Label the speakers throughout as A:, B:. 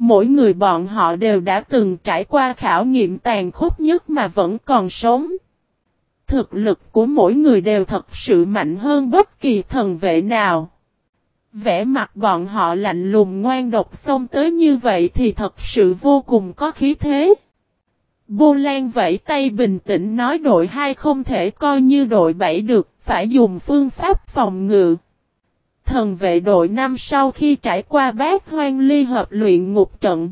A: Mỗi người bọn họ đều đã từng trải qua khảo nghiệm tàn khốc nhất mà vẫn còn sống. Thực lực của mỗi người đều thật sự mạnh hơn bất kỳ thần vệ nào. Vẻ mặt bọn họ lạnh lùng ngoan độc xông tới như vậy thì thật sự vô cùng có khí thế. Bô Lan vẫy tay bình tĩnh nói đội 2 không thể coi như đội 7 được, phải dùng phương pháp phòng ngự. Thần vệ đội 5 sau khi trải qua bát hoang ly hợp luyện ngục trận.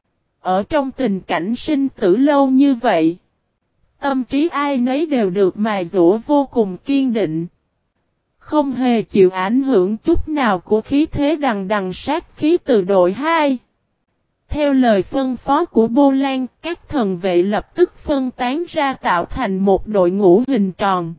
A: Ở trong tình cảnh sinh tử lâu như vậy, tâm trí ai nấy đều được mài dũa vô cùng kiên định. Không hề chịu ảnh hưởng chút nào của khí thế đằng đằng sát khí từ đội 2. Theo lời phân phó của Bô Lan, các thần vệ lập tức phân tán ra tạo thành một đội ngũ hình tròn.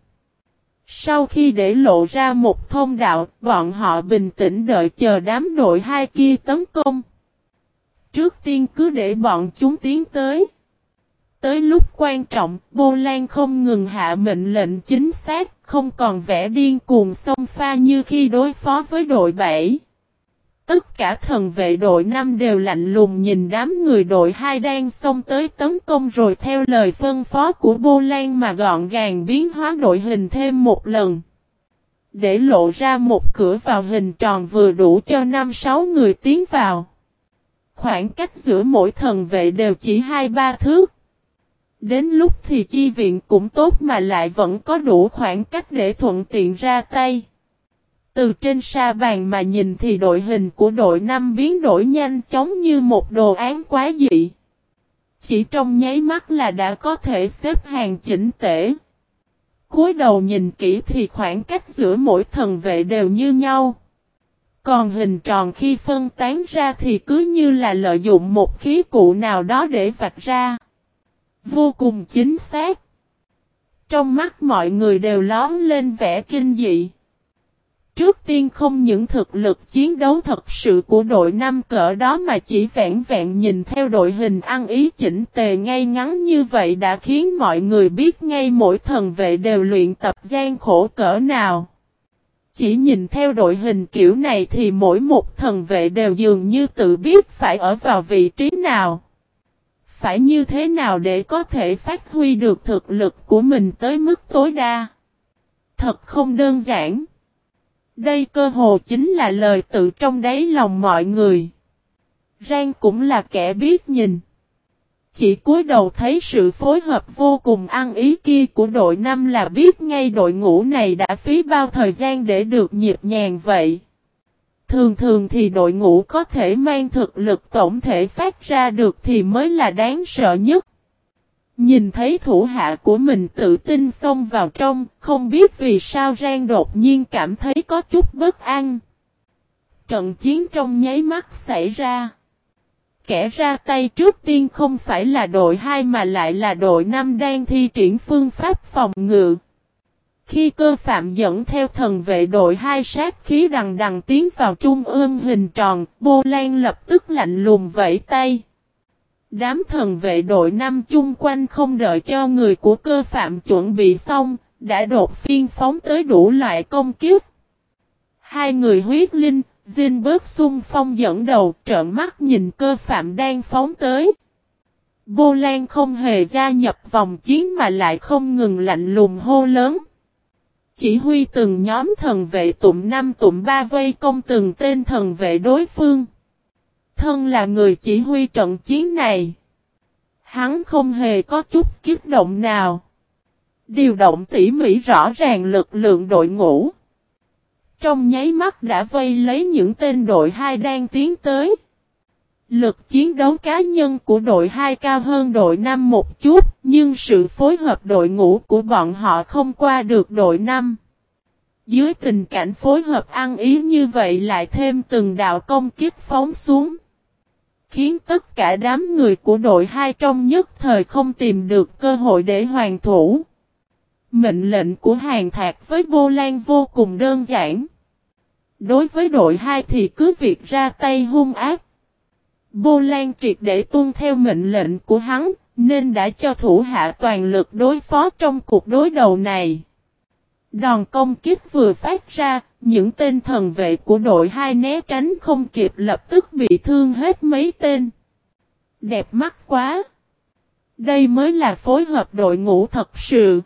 A: Sau khi để lộ ra một thông đạo, bọn họ bình tĩnh đợi chờ đám đội 2 kia tấn công. Trước tiên cứ để bọn chúng tiến tới. Tới lúc quan trọng, Bô Lan không ngừng hạ mệnh lệnh chính xác, không còn vẻ điên cuồng xông pha như khi đối phó với đội 7. Tất cả thần vệ đội 5 đều lạnh lùng nhìn đám người đội 2 đang xông tới tấn công rồi theo lời phân phó của Bô Lan mà gọn gàng biến hóa đội hình thêm một lần. Để lộ ra một cửa vào hình tròn vừa đủ cho 5-6 người tiến vào. Khoảng cách giữa mỗi thần vệ đều chỉ 2-3 thước. Đến lúc thì chi viện cũng tốt mà lại vẫn có đủ khoảng cách để thuận tiện ra tay. Từ trên sa bàn mà nhìn thì đội hình của đội 5 biến đổi nhanh chóng như một đồ án quá dị. Chỉ trong nháy mắt là đã có thể xếp hàng chỉnh tề. Cúi đầu nhìn kỹ thì khoảng cách giữa mỗi thần vệ đều như nhau. Còn hình tròn khi phân tán ra thì cứ như là lợi dụng một khí cụ nào đó để vạch ra. Vô cùng chính xác. Trong mắt mọi người đều lóe lên vẻ kinh dị. Trước tiên không những thực lực chiến đấu thật sự của đội 5 cỡ đó mà chỉ vẹn vẹn nhìn theo đội hình ăn ý chỉnh tề ngay ngắn như vậy đã khiến mọi người biết ngay mỗi thần vệ đều luyện tập gian khổ cỡ nào. Chỉ nhìn theo đội hình kiểu này thì mỗi một thần vệ đều dường như tự biết phải ở vào vị trí nào. Phải như thế nào để có thể phát huy được thực lực của mình tới mức tối đa. Thật không đơn giản. Đây cơ hồ chính là lời tự trong đáy lòng mọi người. Rang cũng là kẻ biết nhìn. Chỉ cúi đầu thấy sự phối hợp vô cùng ăn ý kia của đội 5 là biết ngay đội ngũ này đã phí bao thời gian để được nhịp nhàng vậy. Thường thường thì đội ngũ có thể mang thực lực tổng thể phát ra được thì mới là đáng sợ nhất. Nhìn thấy thủ hạ của mình tự tin xông vào trong, không biết vì sao Rang đột nhiên cảm thấy có chút bất an. Trận chiến trong nháy mắt xảy ra. Kẻ ra tay trước tiên không phải là đội 2 mà lại là đội 5 đang thi triển phương pháp phòng ngự. Khi Cơ Phạm dẫn theo thần vệ đội 2 sát khí đằng đằng tiến vào trung ương hình tròn, Bô Lan lập tức lạnh lùng vẫy tay. Đám thần vệ đội 5 chung quanh không đợi cho người của Cơ Phạm chuẩn bị xong, đã đột phiên phóng tới đủ loại công kiếp. Hai người huyết linh, Dinh bớt xung phong dẫn đầu trợn mắt nhìn Cơ Phạm đang phóng tới. Bô Lan không hề gia nhập vòng chiến mà lại không ngừng lạnh lùng hô lớn. Chỉ huy từng nhóm thần vệ tụm 5 tụm 3 vây công từng tên thần vệ đối phương. Thân là người chỉ huy trận chiến này. Hắn không hề có chút kích động nào. Điều động tỉ mỉ rõ ràng lực lượng đội ngũ. Trong nháy mắt đã vây lấy những tên đội 2 đang tiến tới. Lực chiến đấu cá nhân của đội 2 cao hơn đội 5 một chút, nhưng sự phối hợp đội ngũ của bọn họ không qua được đội 5. Dưới tình cảnh phối hợp ăn ý như vậy lại thêm từng đạo công kích phóng xuống. Khiến tất cả đám người của đội 2 trong nhất thời không tìm được cơ hội để hoàn thủ. Mệnh lệnh của Hàn Thạc với Bô Lan vô cùng đơn giản. Đối với đội 2 thì cứ việc ra tay hung ác. Bô Lan triệt để tuân theo mệnh lệnh của hắn, nên đã cho thủ hạ toàn lực đối phó trong cuộc đối đầu này. Đòn công kích vừa phát ra, những tên thần vệ của đội 2 né tránh không kịp lập tức bị thương hết mấy tên. Đẹp mắt quá. Đây mới là phối hợp đội ngũ thật sự.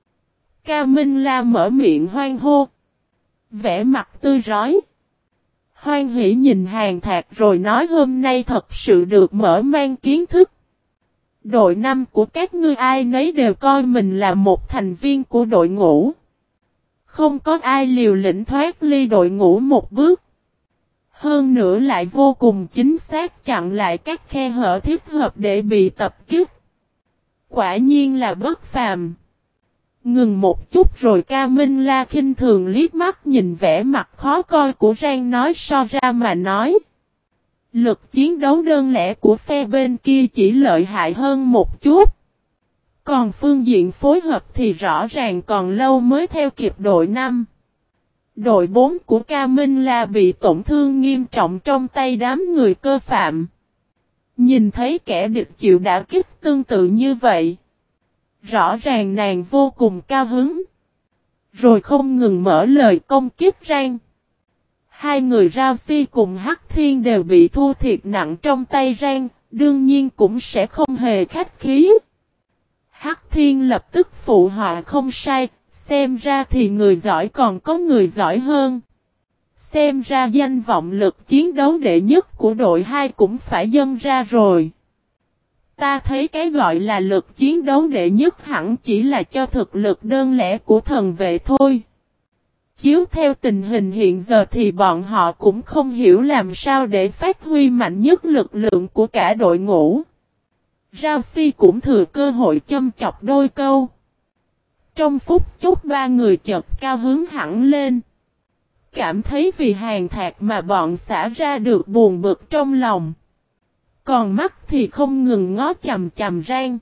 A: Ca Minh La mở miệng hoan hô. Vẻ mặt tươi rói. Hoan hỉ nhìn Hàn Thạc rồi nói hôm nay thật sự được mở mang kiến thức. Đội 5 của các ngươi ai nấy đều coi mình là một thành viên của đội ngũ. Không có ai liều lĩnh thoát ly đội ngũ một bước. Hơn nữa lại vô cùng chính xác chặn lại các khe hở thích hợp để bị tập kích. Quả nhiên là bất phàm. Ngừng một chút rồi Ca Minh La khinh thường liếc mắt nhìn vẻ mặt khó coi của Rang nói so ra mà nói. Lực chiến đấu đơn lẻ của phe bên kia chỉ lợi hại hơn một chút. Còn phương diện phối hợp thì rõ ràng còn lâu mới theo kịp đội 5. Đội 4 của Ca Minh La bị tổn thương nghiêm trọng trong tay đám người cơ phạm. Nhìn thấy kẻ địch chịu đả kích tương tự như vậy. Rõ ràng nàng vô cùng cao hứng. Rồi không ngừng mở lời công kích Rang. Hai người Rao Si cùng Hắc Thiên đều bị thua thiệt nặng trong tay Rang, đương nhiên cũng sẽ không hề khách khí. Hắc Thiên lập tức phụ họa không sai, xem ra thì người giỏi còn có người giỏi hơn. Xem ra danh vọng lực chiến đấu đệ nhất của đội 2 cũng phải dâng ra rồi. Ta thấy cái gọi là lực chiến đấu đệ nhất hẳn chỉ là cho thực lực đơn lẻ của thần vệ thôi. Chiếu theo tình hình hiện giờ thì bọn họ cũng không hiểu làm sao để phát huy mạnh nhất lực lượng của cả đội ngũ. Rao Si cũng thừa cơ hội châm chọc đôi câu. Trong phút chốc ba người chợt cao hứng hẳn lên. Cảm thấy vì Hàn Thạc mà bọn xả ra được buồn bực trong lòng. Còn mắt thì không ngừng ngó chằm chằm Rang.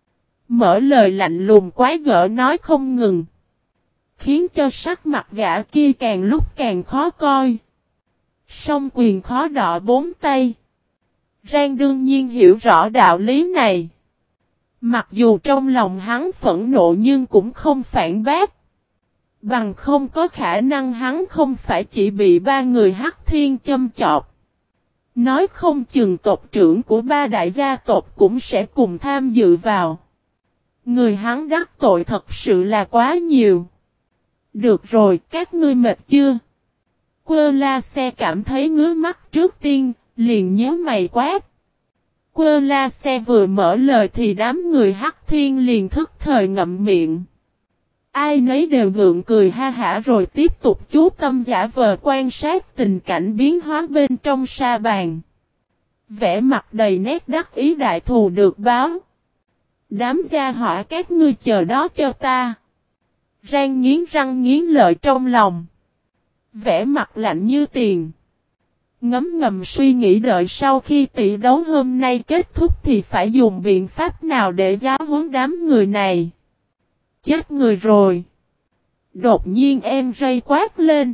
A: Mở lời lạnh lùng quái gở nói không ngừng. Khiến cho sắc mặt gã kia càng lúc càng khó coi. Song quyền khó đọ bốn tay. Rang đương nhiên hiểu rõ đạo lý này. Mặc dù trong lòng hắn phẫn nộ nhưng cũng không phản bác. Bằng không có khả năng hắn không phải chỉ bị ba người Hắc Thiên châm chọc. Nói không chừng tộc trưởng của ba đại gia tộc cũng sẽ cùng tham dự vào. Người hắn đắc tội thật sự là quá nhiều. Được rồi, các ngươi mệt chưa? Quơ La Xe cảm thấy ngứa mắt trước tiên, liền nhíu mày quát. Quơ La Xe vừa mở lời thì đám người Hắc Thiên liền thức thời ngậm miệng. Ai nấy đều gượng cười ha hả rồi tiếp tục chú tâm giả vờ quan sát tình cảnh biến hóa bên trong sa bàn. Vẻ mặt đầy nét đắc ý đại thù được báo. Đám gia hỏa các ngươi chờ đó cho ta. Rang nghiến răng nghiến lợi trong lòng. Vẻ mặt lạnh như tiền. Ngấm ngầm suy nghĩ đợi sau khi tỷ đấu hôm nay kết thúc thì phải dùng biện pháp nào để giáo huấn đám người này. Chết người rồi. Đột nhiên em rây quát lên.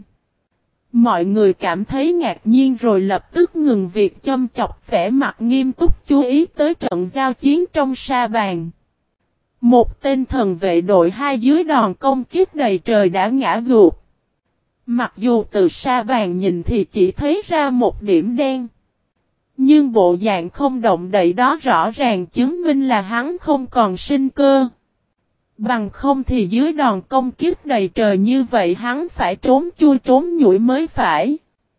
A: Mọi người cảm thấy ngạc nhiên rồi lập tức ngừng việc châm chọc vẻ mặt nghiêm túc chú ý tới trận giao chiến trong sa bàn. Một tên thần vệ đội 2 dưới đòn công kích đầy trời đã ngã gục. Mặc dù từ sa bàn nhìn thì chỉ thấy ra một điểm đen. Nhưng bộ dạng không động đậy đó rõ ràng chứng minh là hắn không còn sinh cơ. Bằng không thì dưới đòn công kích đầy trời như vậy hắn phải trốn chui trốn nhủi mới phải.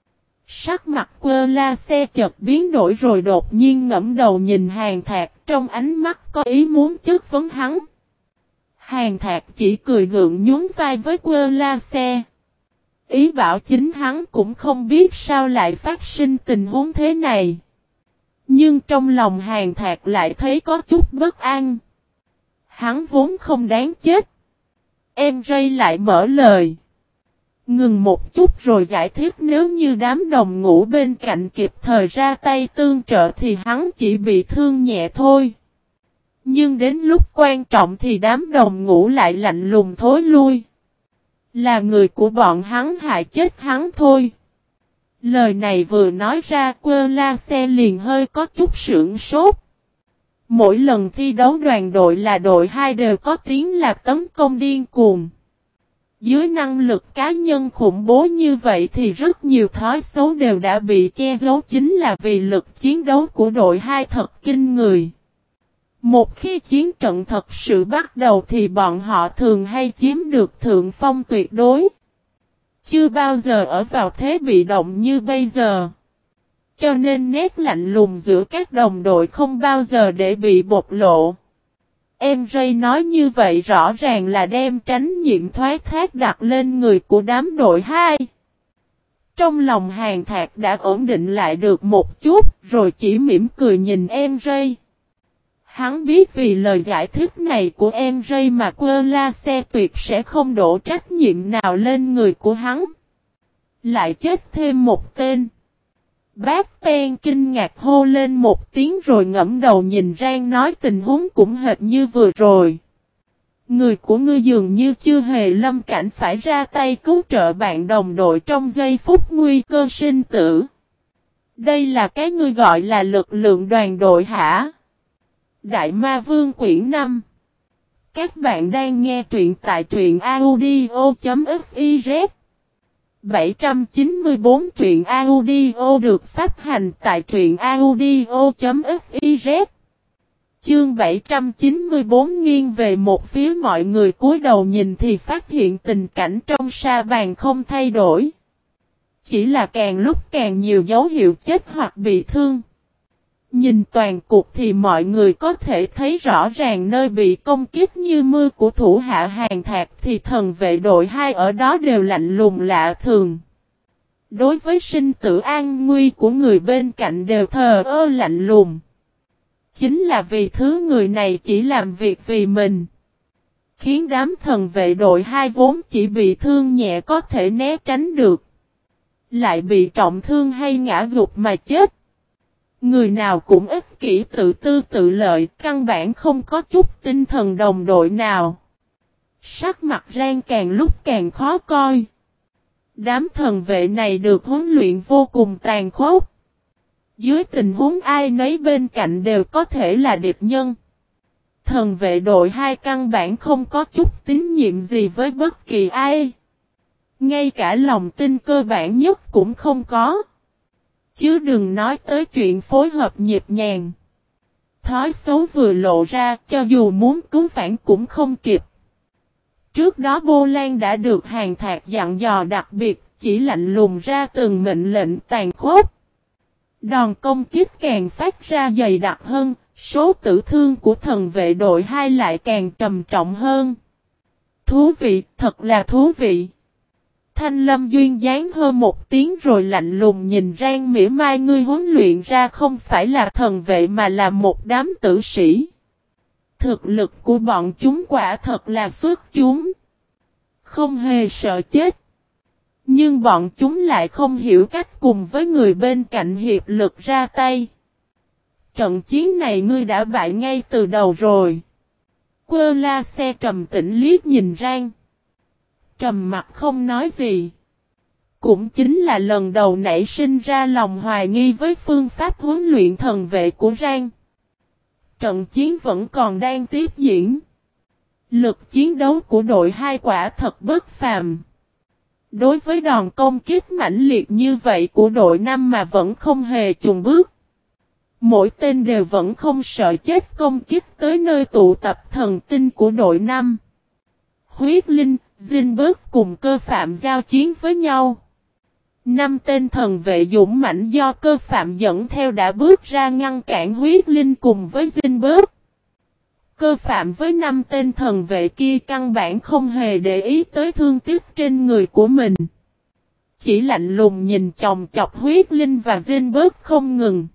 A: Sắc mặt Quơ La Xe chợt biến đổi rồi đột nhiên ngẫm đầu nhìn Hàn Thạc trong ánh mắt có ý muốn chất vấn hắn. Hàn Thạc chỉ cười gượng nhún vai với Quơ La Xe. Ý bảo chính hắn cũng không biết sao lại phát sinh tình huống thế này. Nhưng trong lòng Hàn Thạc lại thấy có chút bất an. Hắn vốn không đáng chết. Em Rây lại mở lời. Ngừng một chút rồi giải thích nếu như đám đồng ngũ bên cạnh kịp thời ra tay tương trợ thì hắn chỉ bị thương nhẹ thôi. Nhưng đến lúc quan trọng thì đám đồng ngũ lại lạnh lùng thối lui. Là người của bọn hắn hại chết hắn thôi. Lời này vừa nói ra Quơ La Xe liền hơi có chút sửng sốt. Mỗi lần thi đấu đoàn đội là đội 2 đều có tiếng là tấn công điên cuồng. Dưới năng lực cá nhân khủng bố như vậy thì rất nhiều thói xấu đều đã bị che giấu, chính là vì lực chiến đấu của đội 2 thật kinh người. Một khi chiến trận thật sự bắt đầu thì bọn họ thường hay chiếm được thượng phong tuyệt đối. Chưa bao giờ ở vào thế bị động như bây giờ. Cho nên nét lạnh lùng giữa các đồng đội không bao giờ để bị bộc lộ. Em Ray nói như vậy rõ ràng là đem trách nhiệm thoái thác đặt lên người của đám đội 2. Trong lòng Hàn Thạc đã ổn định lại được một chút, rồi chỉ mỉm cười nhìn em Ray. Hắn biết vì lời giải thích này của em Ray mà Quơ Xe tuyệt sẽ không đổ trách nhiệm nào lên người của hắn. Lại chết thêm một tên. Bác Ten kinh ngạc hô lên một tiếng rồi ngẫm đầu nhìn Rang nói tình huống cũng hệt như vừa rồi. Người của ngươi dường như chưa hề lâm cảnh phải ra tay cứu trợ bạn đồng đội trong giây phút nguy cơ sinh tử. Đây là cái ngươi gọi là lực lượng đoàn đội hả? Đại Ma Vương quyển 5. Các bạn đang nghe truyện tại truyện audio.fiz. 794 truyện audio được phát hành tại truyện audio.fiz. Chương 794 nghiêng về một phía, mọi người cúi đầu nhìn thì phát hiện tình cảnh trong sa bàn không thay đổi. Chỉ là càng lúc càng nhiều dấu hiệu chết hoặc bị thương. Nhìn toàn cục thì mọi người có thể thấy rõ ràng nơi bị công kích như mưa của thủ hạ Hàn Thạc thì thần vệ đội 2 ở đó đều lạnh lùng lạ thường. Đối với sinh tử an nguy của người bên cạnh đều thờ ơ lạnh lùng. Chính là vì thứ người này chỉ làm việc vì mình. Khiến đám thần vệ đội 2 vốn chỉ bị thương nhẹ có thể né tránh được. Lại bị trọng thương hay ngã gục mà chết. Người nào cũng ích kỷ tự tư tự lợi, căn bản không có chút tinh thần đồng đội nào. Sắc mặt Rang càng lúc càng khó coi. Đám thần vệ này được huấn luyện vô cùng tàn khốc. Dưới tình huống ai nấy bên cạnh đều có thể là địch nhân. Thần vệ đội 2 căn bản không có chút tín nhiệm gì với bất kỳ ai. Ngay cả lòng tin cơ bản nhất cũng không có. Chứ đừng nói tới chuyện phối hợp nhịp nhàng. Thói xấu vừa lộ ra, cho dù muốn cứu vãn cũng không kịp. Trước đó Bô Lan đã được Hàn Thạc dặn dò đặc biệt, chỉ lạnh lùng ra từng mệnh lệnh tàn khốc. Đòn công kích càng phát ra dày đặc hơn, số tử thương của thần vệ đội 2 lại càng trầm trọng hơn. Thú vị, thật là thú vị. Thanh Lâm duyên dáng hơn một tiếng rồi lạnh lùng nhìn Rang mỉa mai, ngươi huấn luyện ra không phải là thần vệ mà là một đám tử sĩ. Thực lực của bọn chúng quả thật là xuất chúng. Không hề sợ chết. Nhưng bọn chúng lại không hiểu cách cùng với người bên cạnh hiệp lực ra tay. Trận chiến này ngươi đã bại ngay từ đầu rồi. Quơ Xe trầm tĩnh liếc nhìn Rang. Trầm mặt không nói gì. Cũng chính là lần đầu nảy sinh ra lòng hoài nghi với phương pháp huấn luyện thần vệ của Rang. Trận chiến vẫn còn đang tiếp diễn. Lực chiến đấu của đội 2 quả thật bất phàm. Đối với đòn công kích mãnh liệt như vậy của đội 5 mà vẫn không hề chùn bước. Mỗi tên đều vẫn không sợ chết công kích tới nơi tụ tập thần tinh của đội 5. Huyết Linh, Zinberg cùng Cơ Phạm giao chiến với nhau. 5 tên thần vệ dũng mãnh do Cơ Phạm dẫn theo đã bước ra ngăn cản Huyết Linh cùng với Zinberg. Cơ Phạm với 5 tên thần vệ kia căn bản không hề để ý tới thương tiếc trên người của mình. Chỉ lạnh lùng nhìn chòng chọc Huyết Linh và Zinberg không ngừng.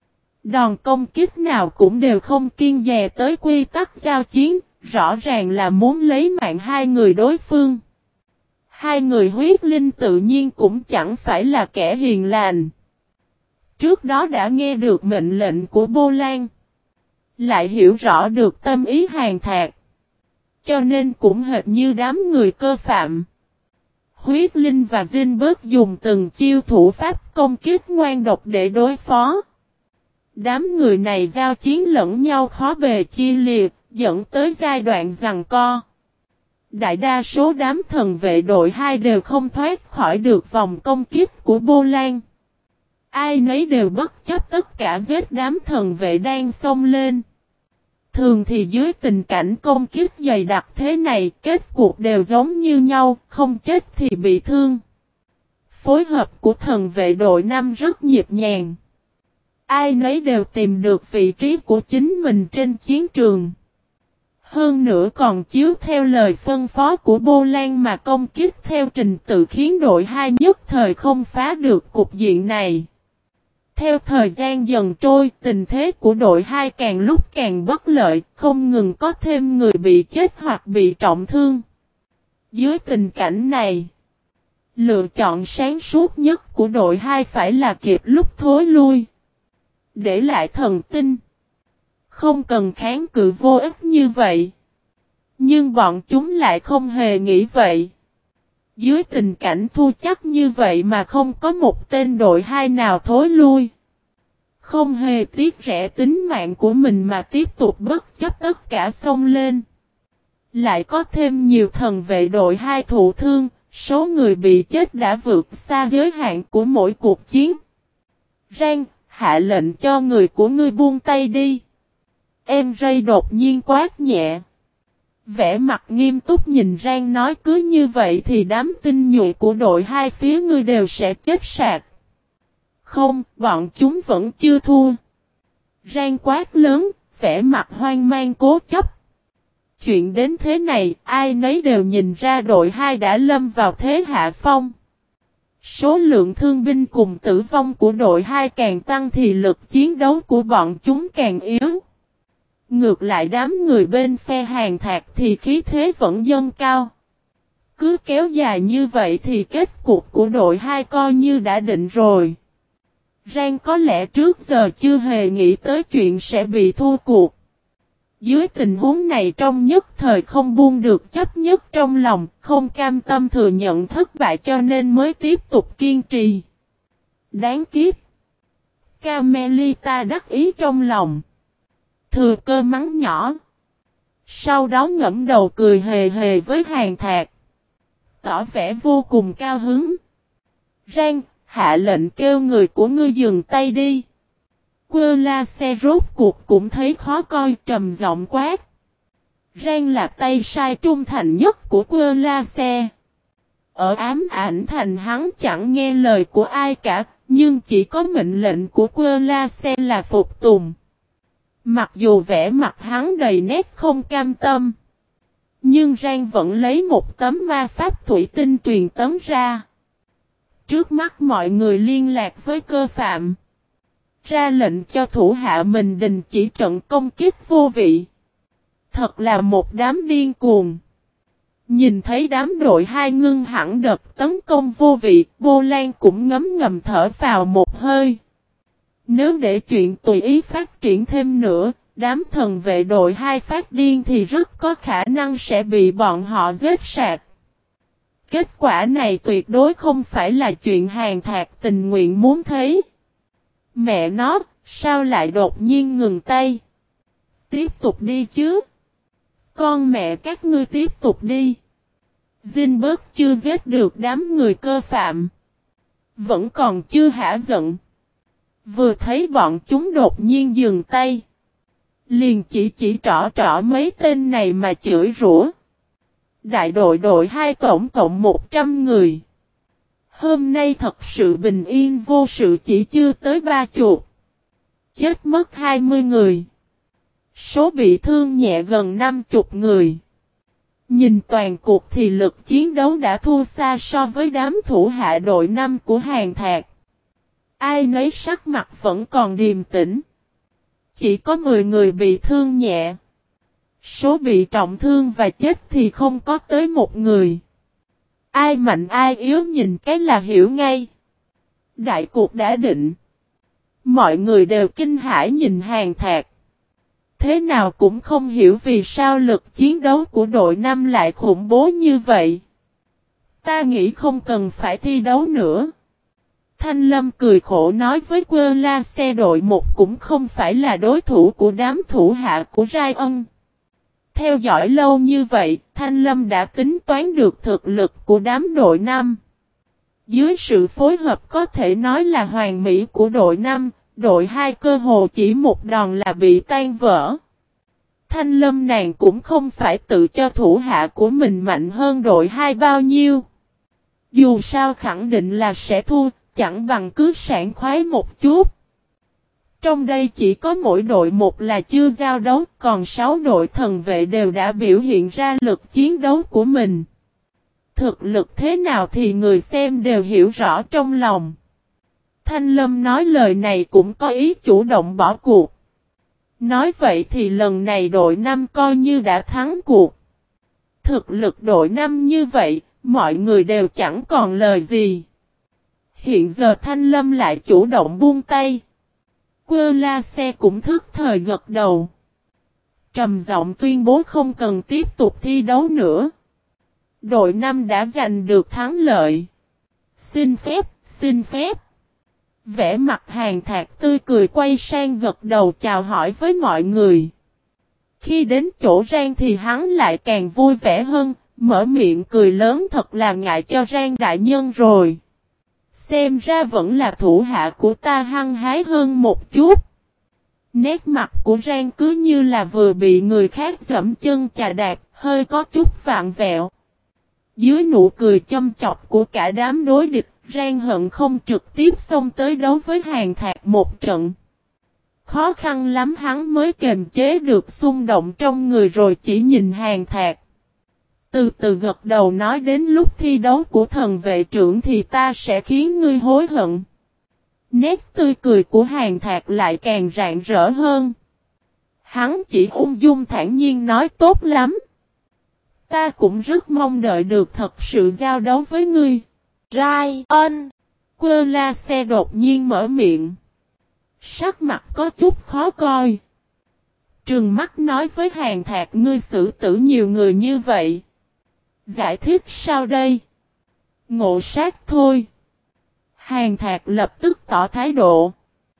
A: Đòn công kích nào cũng đều không kiêng dè tới quy tắc giao chiến, rõ ràng là muốn lấy mạng hai người đối phương. Hai người Huyết Linh tự nhiên cũng chẳng phải là kẻ hiền lành. Trước đó đã nghe được mệnh lệnh của Bô Lan. Lại hiểu rõ được tâm ý Hàn Thạc. Cho nên cũng hệt như đám người Cơ Phạm. Huyết Linh và Zinberg dùng từng chiêu thủ pháp công kích ngoan độc để đối phó. Đám người này giao chiến lẫn nhau khó bề chia liệt, dẫn tới giai đoạn giằng co. Đại đa số đám thần vệ đội 2 đều không thoát khỏi được vòng công kích của Bô Lan. Ai nấy đều bất chấp tất cả giết đám thần vệ đang xông lên. Thường thì dưới tình cảnh công kích dày đặc thế này, kết cuộc đều giống như nhau, không chết thì bị thương. Phối hợp của thần vệ đội 5 rất nhịp nhàng. Ai nấy đều tìm được vị trí của chính mình trên chiến trường. Hơn nữa còn chiếu theo lời phân phó của Bô Lan mà công kích theo trình tự khiến đội 2 nhất thời không phá được cục diện này. Theo thời gian dần trôi, tình thế của đội 2 càng lúc càng bất lợi, không ngừng có thêm người bị chết hoặc bị trọng thương. Dưới tình cảnh này, lựa chọn sáng suốt nhất của đội 2 phải là kịp lúc thối lui. Để lại thần tinh. Không cần kháng cự vô ích như vậy. Nhưng bọn chúng lại không hề nghĩ vậy. Dưới tình cảnh thua chắc như vậy mà không có một tên đội 2 nào thối lui. Không hề tiếc rẻ tính mạng của mình mà tiếp tục bất chấp tất cả xông lên. Lại có thêm nhiều thần vệ đội 2 thụ thương, số người bị chết đã vượt xa giới hạn của mỗi cuộc chiến. Rang, hạ lệnh cho người của ngươi buông tay đi. Em Ray đột nhiên quát nhẹ. Vẻ mặt nghiêm túc nhìn Rang nói cứ như vậy thì đám tinh nhuệ của đội 2 phía ngươi đều sẽ chết sạc. Không, bọn chúng vẫn chưa thua. Rang quát lớn, vẻ mặt hoang mang cố chấp. Chuyện đến thế này, ai nấy đều nhìn ra đội 2 đã lâm vào thế hạ phong. Số lượng thương binh cùng tử vong của đội 2 càng tăng thì lực chiến đấu của bọn chúng càng yếu. Ngược lại đám người bên phe Hàn Thạc thì khí thế vẫn dâng cao. Cứ kéo dài như vậy thì kết cục của đội 2 coi như đã định rồi. Rang có lẽ trước giờ chưa hề nghĩ tới chuyện sẽ bị thua cuộc. Dưới tình huống này trong nhất thời không buông được chấp nhất trong lòng, không cam tâm thừa nhận thất bại cho nên mới tiếp tục kiên trì. Đáng kiếp! Carmelita đắc ý trong lòng. Thừa cơ mắng nhỏ. Sau đó ngẫm đầu cười hề hề với Hàn Thạc. Tỏ vẻ vô cùng cao hứng. Rang, hạ lệnh kêu người của ngươi dừng tay đi. Quơ la xe rốt cuộc cũng thấy khó coi trầm giọng quát. Rang là tay sai trung thành nhất của Quơ la xe. Ở ám ảnh thành hắn chẳng nghe lời của ai cả, nhưng chỉ có mệnh lệnh của Quơ la xe là phục tùng. Mặc dù vẻ mặt hắn đầy nét không cam tâm. Nhưng Rang vẫn lấy một tấm ma pháp thủy tinh truyền tống ra. Trước mắt mọi người liên lạc với cơ phạm. Ra lệnh cho thủ hạ mình đình chỉ trận công kích vô vị. Thật là một đám điên cuồng. Nhìn thấy đám đội 2 ngưng hẳn đợt tấn công vô vị, Bô Lan cũng ngấm thở vào một hơi. Nếu để chuyện tùy ý phát triển thêm nữa, đám thần vệ đội 2 phát điên thì rất có khả năng sẽ bị bọn họ giết sạch. Kết quả này tuyệt đối không phải là chuyện Hàn Thạc tình nguyện muốn thấy. Mẹ nó, sao lại đột nhiên ngừng tay? Tiếp tục đi chứ. Con mẹ các ngươi tiếp tục đi. Zinberg chưa giết được đám người cơ phạm. Vẫn còn chưa hả giận. Vừa thấy bọn chúng đột nhiên dừng tay. Liền chỉ trỏ mấy tên này mà chửi rủa. Đại đội 2 tổng cộng 100 người. Hôm nay thật sự bình yên vô sự chỉ chưa tới 30. Chết mất 20 người. Số bị thương nhẹ gần 50 người. Nhìn toàn cuộc thì lực chiến đấu đã thua xa so với đám thủ hạ đội 5 của Hàn Thạc. Ai nấy sắc mặt vẫn còn điềm tĩnh. Chỉ có 10 người bị thương nhẹ. Số bị trọng thương và chết thì không có tới một người. Ai mạnh ai yếu nhìn cái là hiểu ngay. Đại cuộc đã định. Mọi người đều kinh hãi nhìn Hàn Thạc. Thế nào cũng không hiểu vì sao lực chiến đấu của đội 5 lại khủng bố như vậy. Ta nghĩ không cần phải thi đấu nữa. Thanh Lâm cười khổ nói với Quơ La xe đội 1 cũng không phải là đối thủ của đám thủ hạ của Ryan. Theo dõi lâu như vậy, Thanh Lâm đã tính toán được thực lực của đám đội 5. Dưới sự phối hợp có thể nói là hoàn mỹ của đội 5, đội 2 cơ hồ chỉ một đòn là bị tan vỡ. Thanh Lâm nàng cũng không phải tự cho thủ hạ của mình mạnh hơn đội 2 bao nhiêu. Dù sao khẳng định là sẽ thua, chẳng bằng cứ sảng khoái một chút. Trong đây chỉ có mỗi đội một là chưa giao đấu, còn 6 đội thần vệ đều đã biểu hiện ra lực chiến đấu của mình. Thực lực thế nào thì người xem đều hiểu rõ trong lòng. Thanh Lâm nói lời này cũng có ý chủ động bỏ cuộc. Nói vậy thì lần này đội 5 coi như đã thắng cuộc. Thực lực đội 5 như vậy, mọi người đều chẳng còn lời gì. Hiện giờ Thanh Lâm lại chủ động buông tay. Quơ La Xe cũng thức thời gật đầu. Trầm giọng tuyên bố không cần tiếp tục thi đấu nữa. Đội 5 đã giành được thắng lợi. Xin phép, xin phép. Vẻ mặt Hàn Thạc tươi cười quay sang gật đầu chào hỏi với mọi người. Khi đến chỗ Rang thì hắn lại càng vui vẻ hơn, mở miệng cười lớn thật là ngại cho Rang đại nhân rồi. Xem ra vẫn là thủ hạ của ta hăng hái hơn một chút. Nét mặt của Rang cứ như là vừa bị người khác giẫm chân chà đạp, hơi có chút vặn vẹo. Dưới nụ cười châm chọc của cả đám đối địch, Rang hận không trực tiếp xông tới đấu với Hàn Thạc một trận. Khó khăn lắm hắn mới kềm chế được xung động trong người rồi chỉ nhìn Hàn Thạc. Từ từ gật đầu nói đến lúc thi đấu của thần vệ trưởng thì ta sẽ khiến ngươi hối hận. Nét tươi cười của Hàn Thạc lại càng rạng rỡ hơn. Hắn chỉ ung dung thản nhiên nói tốt lắm. Ta cũng rất mong đợi được thật sự giao đấu với ngươi. Rai ân. Quơ La Xe đột nhiên mở miệng. Sắc mặt có chút khó coi. Trừng mắt nói với Hàn Thạc ngươi xử tử nhiều người như vậy. Giải thích sao đây? Ngộ sát thôi. Hàn Thạc lập tức tỏ thái độ.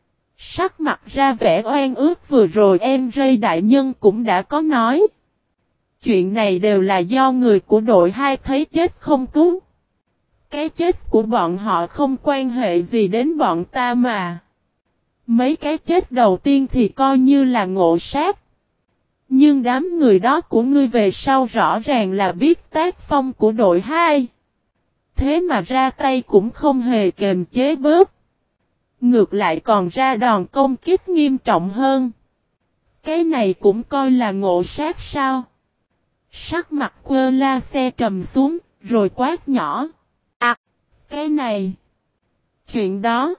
A: Sắc mặt ra vẻ oan ức vừa rồi em Ray đại nhân cũng đã có nói. Chuyện này đều là do người của đội 2 thấy chết không cứu. Cái chết của bọn họ không quan hệ gì đến bọn ta mà. Mấy cái chết đầu tiên thì coi như là ngộ sát. Nhưng đám người đó của ngươi về sau rõ ràng là biết tác phong của đội 2. Thế mà ra tay cũng không hề kềm chế bớt. Ngược lại còn ra đòn công kích nghiêm trọng hơn. Cái này cũng coi là ngộ sát sao? Sắc mặt Quơ La Xe trầm xuống, rồi quát nhỏ. À, cái này. Chuyện đó.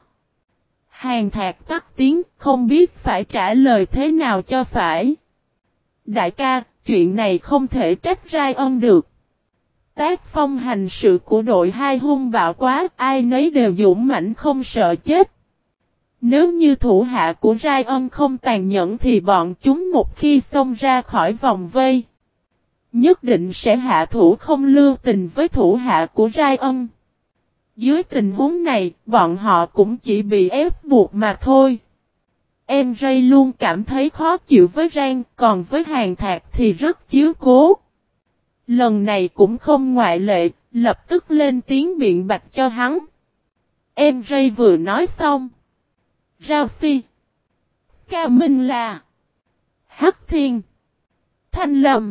A: Hàn Thạc tắt tiếng, không biết phải trả lời thế nào cho phải. Đại ca, chuyện này không thể trách Rai Ân được. Tác phong hành sự của đội 2 hung bạo quá, ai nấy đều dũng mãnh không sợ chết. Nếu như thủ hạ của Rai Ân không tàn nhẫn thì bọn chúng một khi xông ra khỏi vòng vây, nhất định sẽ hạ thủ không lưu tình với thủ hạ của Rai Ân. Dưới tình huống này, bọn họ cũng chỉ bị ép buộc mà thôi. Em Ray luôn cảm thấy khó chịu với Rang, còn với Hàn Thạc thì rất chiếu cố. Lần này cũng không ngoại lệ, lập tức lên tiếng biện bạch cho hắn. Em Ray vừa nói xong. Rao Si, Cao Minh La, Hắc Thiên, Thanh Lâm,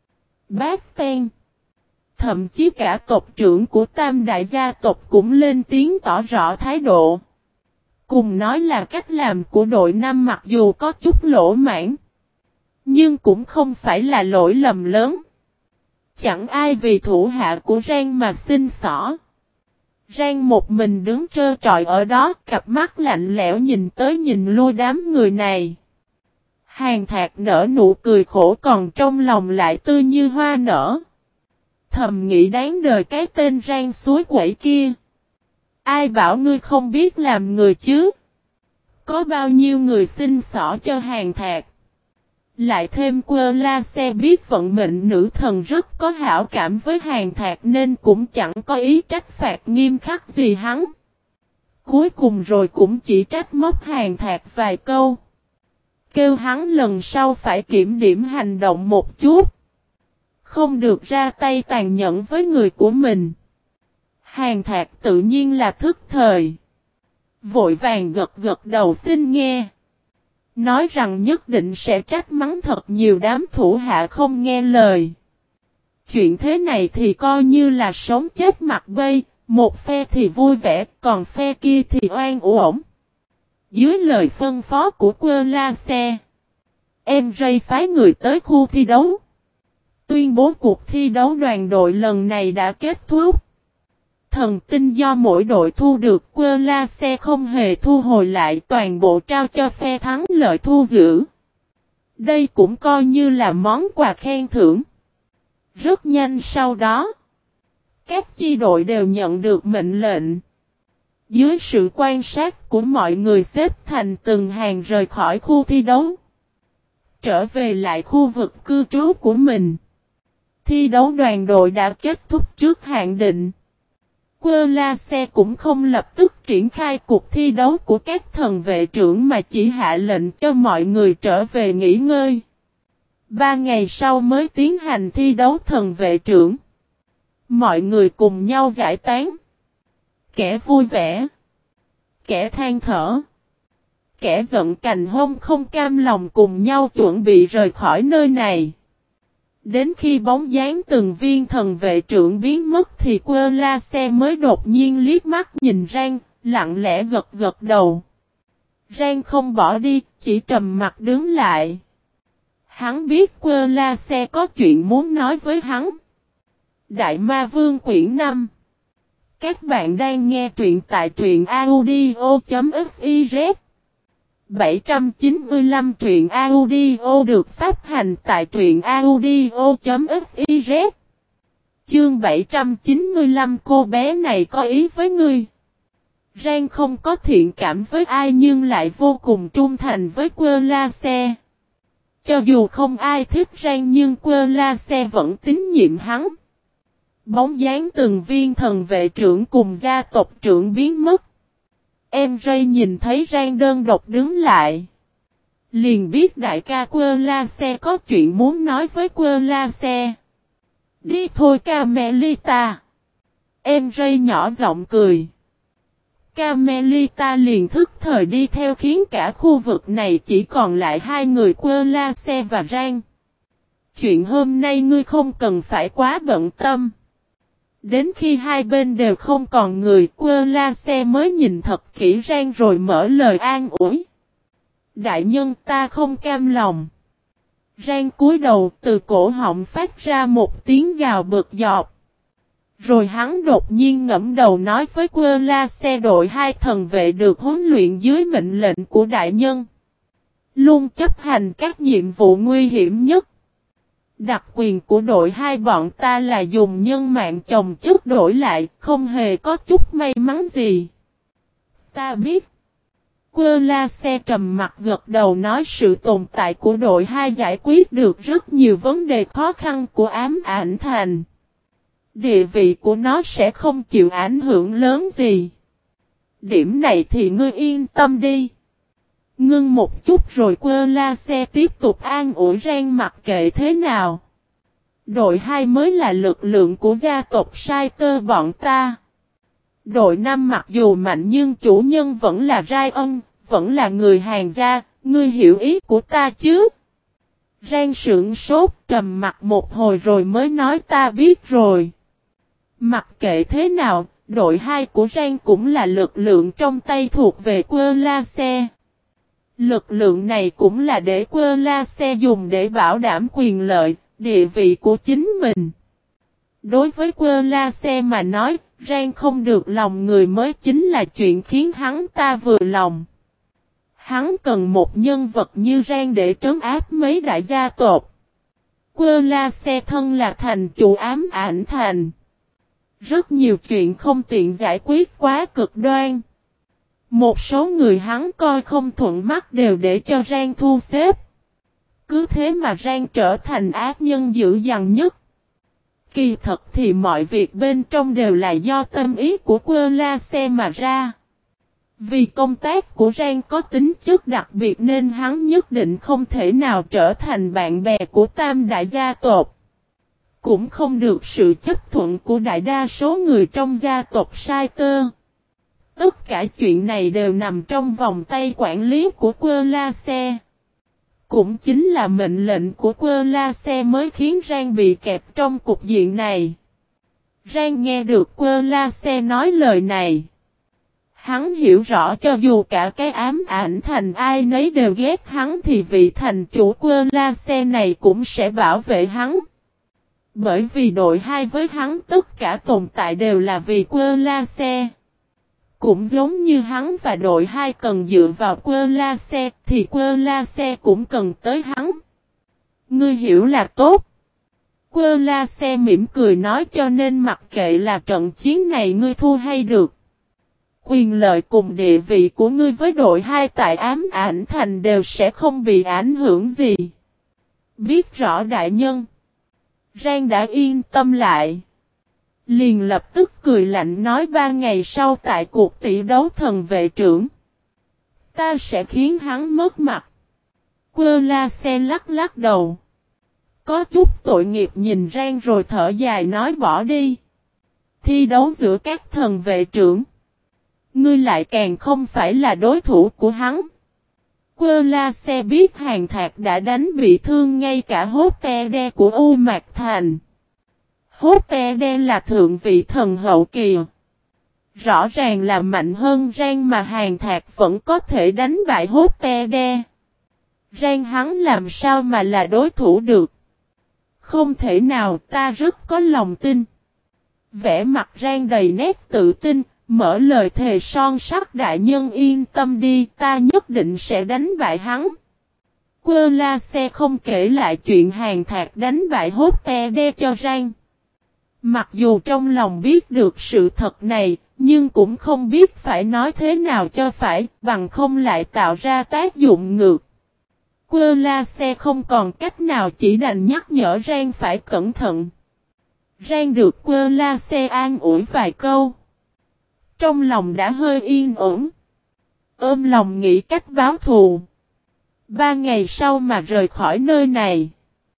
A: Bát Ten, thậm chí cả tộc trưởng của Tam Đại gia tộc cũng lên tiếng tỏ rõ thái độ. Cùng nói là cách làm của đội 5 mặc dù có chút lỗ mãn, nhưng cũng không phải là lỗi lầm lớn. Chẳng ai vì thủ hạ của Rang mà xin xỏ. Rang một mình đứng trơ trọi ở đó, cặp mắt lạnh lẽo nhìn tới nhìn lui đám người này. Hàn Thạc nở nụ cười khổ còn trong lòng lại tươi như hoa nở. Thầm nghĩ đáng đời cái tên Rang suối quẩy kia. Ai bảo ngươi không biết làm người chứ? Có bao nhiêu người xin xỏ cho Hàn Thạc. Lại thêm Quơ La Xe biết vận mệnh nữ thần rất có hảo cảm với Hàn Thạc nên cũng chẳng có ý trách phạt nghiêm khắc gì hắn. Cuối cùng rồi cũng chỉ trách móc Hàn Thạc vài câu. kêu hắn lần sau phải kiểm điểm hành động một chút. Không được ra tay tàn nhẫn với người của mình. Hàn Thạc tự nhiên là thức thời. Vội vàng gật gật đầu xin nghe. Nói rằng nhất định sẽ trách mắng thật nhiều đám thủ hạ không nghe lời. Chuyện thế này thì coi như là sống chết mặt bay, một phe thì vui vẻ, còn phe kia thì oan uổng. Dưới lời phân phó của Quơ La Xe, em Ray phái người tới khu thi đấu. Tuyên bố cuộc thi đấu đoàn đội lần này đã kết thúc. Thần tinh do mỗi đội thu được Quơ La Xe không hề thu hồi lại, toàn bộ trao cho phe thắng lợi thu giữ. Đây cũng coi như là món quà khen thưởng. Rất nhanh sau đó, các chi đội đều nhận được mệnh lệnh. Dưới sự quan sát của mọi người xếp thành từng hàng rời khỏi khu thi đấu. Trở về lại khu vực cư trú của mình. Thi đấu đoàn đội đã kết thúc trước hạn định. Quơ La Xe cũng không lập tức triển khai cuộc thi đấu của các thần vệ trưởng mà chỉ hạ lệnh cho mọi người trở về nghỉ ngơi. 3 ngày sau mới tiến hành thi đấu thần vệ trưởng. Mọi người cùng nhau giải tán. Kẻ vui vẻ, kẻ than thở, kẻ giận cành hông không cam lòng cùng nhau chuẩn bị rời khỏi nơi này. Đến khi bóng dáng từng viên thần vệ trưởng biến mất thì Quơ La Xe mới đột nhiên liếc mắt nhìn Rang, lặng lẽ gật gật đầu. Rang không bỏ đi, chỉ trầm mặt đứng lại. Hắn biết Quơ La Xe có chuyện muốn nói với hắn. Đại Ma Vương quyển 5. Các bạn đang nghe truyện tại truyện audio.fiz. 795 truyện audio được phát hành tại truyện audio.fiz. Chương 795 cô bé này có ý với ngươi. Rang không có thiện cảm với ai nhưng lại vô cùng trung thành với Quơ La Xe. Cho dù không ai thích Rang nhưng Quơ La Xe vẫn tín nhiệm hắn. Bóng dáng từng viên thần vệ trưởng cùng gia tộc trưởng biến mất. Em Ray nhìn thấy Rang đơn độc đứng lại. Liền biết đại ca Quơ La Xe có chuyện muốn nói với Quơ La Xe. Đi thôi Carmelita. Em Ray nhỏ giọng cười. Carmelita liền thức thời đi theo khiến cả khu vực này chỉ còn lại hai người Quơ La Xe và Rang. Chuyện hôm nay ngươi không cần phải quá bận tâm. Đến khi hai bên đều không còn người, Quơ La Xe mới nhìn thật kỹ Rang rồi mở lời an ủi. Đại nhân ta không cam lòng. Rang cúi đầu từ cổ họng phát ra một tiếng gào bực dọc. Rồi hắn đột nhiên ngẫm đầu nói với Quơ La Xe đội hai thần vệ được huấn luyện dưới mệnh lệnh của đại nhân. Luôn chấp hành các nhiệm vụ nguy hiểm nhất. Đặc quyền của đội hai bọn ta là dùng nhân mạng chồng chất đổi lại, không hề có chút may mắn gì. Ta biết. Quơ La Xe trầm mặt gật đầu nói sự tồn tại của đội hai giải quyết được rất nhiều vấn đề khó khăn của ám ảnh thành. Địa vị của nó sẽ không chịu ảnh hưởng lớn gì. Điểm này thì ngươi yên tâm đi. Ngưng một chút rồi Quơ La Xe tiếp tục an ủi Rang mặc kệ thế nào. Đội 2 mới là lực lượng của gia tộc Sai Tơ bọn ta. Đội 5 mặc dù mạnh nhưng chủ nhân vẫn là Ryan, vẫn là người hàng gia, ngươi hiểu ý của ta chứ? Rang sững sốt trầm mặt một hồi rồi mới nói ta biết rồi. Mặc kệ thế nào, đội 2 của Rang cũng là lực lượng trong tay thuộc về Quơ La Xe. Lực lượng này cũng là để Quơ La Xe dùng để bảo đảm quyền lợi, địa vị của chính mình. Đối với Quơ La Xe mà nói, Rang không được lòng người mới chính là chuyện khiến hắn ta vừa lòng. Hắn cần một nhân vật như Rang để trấn áp mấy đại gia tộc. Quơ La Xe thân là thành chủ ám ảnh thành. Rất nhiều chuyện không tiện giải quyết quá cực đoan. Một số người hắn coi không thuận mắt đều để cho Rang thu xếp. Cứ thế mà Rang trở thành ác nhân dữ dằn nhất. Kỳ thật thì mọi việc bên trong đều là do tâm ý của Quơ La Xe mà ra. Vì công tác của Rang có tính chất đặc biệt nên hắn nhất định không thể nào trở thành bạn bè của tam đại gia tộc. Cũng không được sự chấp thuận của đại đa số người trong gia tộc Sai Tơ. Tất cả chuyện này đều nằm trong vòng tay quản lý của Quơ La Xe. Cũng chính là mệnh lệnh của Quơ La Xe mới khiến Rang bị kẹp trong cục diện này. Rang nghe được Quơ La Xe nói lời này. Hắn hiểu rõ cho dù cả cái ám ảnh thành ai nấy đều ghét hắn thì vị thành chủ Quơ La Xe này cũng sẽ bảo vệ hắn. Bởi vì đội 2 với hắn tất cả tồn tại đều là vì Quơ La Xe. Cũng giống như hắn và đội 2 cần dựa vào Quơ La Xe thì Quơ La Xe cũng cần tới hắn. Ngươi hiểu là tốt. Quơ La Xe mỉm cười nói cho nên mặc kệ là trận chiến này ngươi thua hay được. Quyền lợi cùng địa vị của ngươi với đội 2 tại ám ảnh thành đều sẽ không bị ảnh hưởng gì. Biết rõ đại nhân. Rang đã yên tâm lại. Liền lập tức cười lạnh nói 3 ngày sau tại cuộc tỷ đấu thần vệ trưởng. Ta sẽ khiến hắn mất mặt. Quơ La Xe lắc lắc đầu. Có chút tội nghiệp nhìn Rang rồi thở dài nói bỏ đi. Thi đấu giữa các thần vệ trưởng. Ngươi lại càng không phải là đối thủ của hắn. Quơ La Xe biết Hàng Thạc đã đánh bị thương ngay cả Hốt Te Đe của U Mạc Thành. Hốt Te Đe là thượng vị thần hậu kỳ. Rõ ràng là mạnh hơn Rang mà Hàng Thạc vẫn có thể đánh bại Hốt Te Đe. Rang hắn làm sao mà là đối thủ được. Không thể nào, ta rất có lòng tin. Vẻ mặt Rang đầy nét tự tin. Mở lời thề son sắt đại nhân yên tâm đi, ta nhất định sẽ đánh bại hắn. Quơ La Xe không kể lại chuyện Hàng Thạc đánh bại Hốt Te Đe cho Rang. Mặc dù trong lòng biết được sự thật này, nhưng cũng không biết phải nói thế nào cho phải, bằng không lại tạo ra tác dụng ngược. Quơ La Xe không còn cách nào chỉ đành nhắc nhở Rang phải cẩn thận. Rang được Quơ La Xe an ủi vài câu. Trong lòng đã hơi yên ổn. Ôm lòng nghĩ cách báo thù. 3 ngày sau mà rời khỏi nơi này.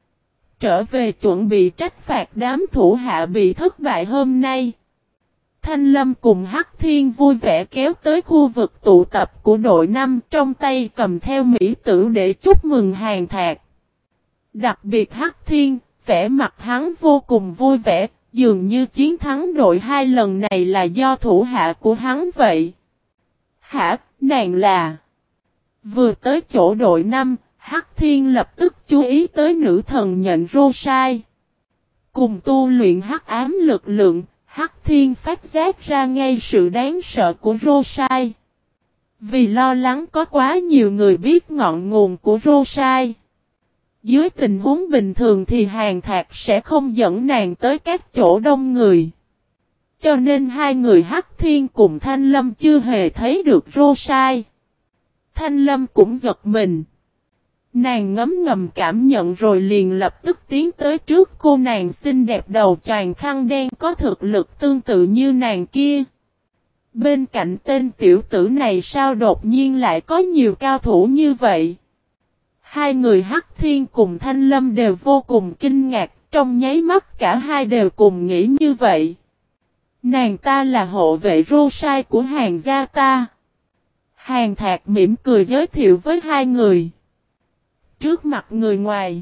A: Trở về chuẩn bị trách phạt đám thủ hạ bị thất bại hôm nay. Thanh Lâm cùng Hắc Thiên vui vẻ kéo tới khu vực tụ tập của đội 5 trong tay cầm theo mỹ tử để chúc mừng Hàng Thạc. Đặc biệt Hắc Thiên, vẻ mặt hắn vô cùng vui vẻ. Dường như chiến thắng đội 2 lần này là do thủ hạ của hắn vậy. Hả, nàng là... Vừa tới chỗ đội 5, Hắc Thiên lập tức chú ý tới nữ thần nhận Rosai. Cùng tu luyện hắc ám lực lượng, Hắc Thiên phát giác ra ngay sự đáng sợ của Rosai. Vì lo lắng có quá nhiều người biết ngọn nguồn của Rosai. Dưới tình huống bình thường thì Hàng Thạc sẽ không dẫn nàng tới các chỗ đông người. Cho nên hai người Hắc Thiên cùng Thanh Lâm chưa hề thấy được Rosai. Thanh Lâm cũng giật mình. Nàng ngấm ngầm cảm nhận rồi liền lập tức tiến tới trước cô nàng xinh đẹp đầu choàng khăn đen có thực lực tương tự như nàng kia. Bên cạnh tên tiểu tử này sao đột nhiên lại có nhiều cao thủ như vậy? Hai người Hắc Thiên cùng Thanh Lâm đều vô cùng kinh ngạc, trong nháy mắt cả hai đều cùng nghĩ như vậy. Nàng ta là hộ vệ Rosai của Hàng gia ta. Hàng Thạc mỉm cười giới thiệu với hai người. Trước mặt người ngoài,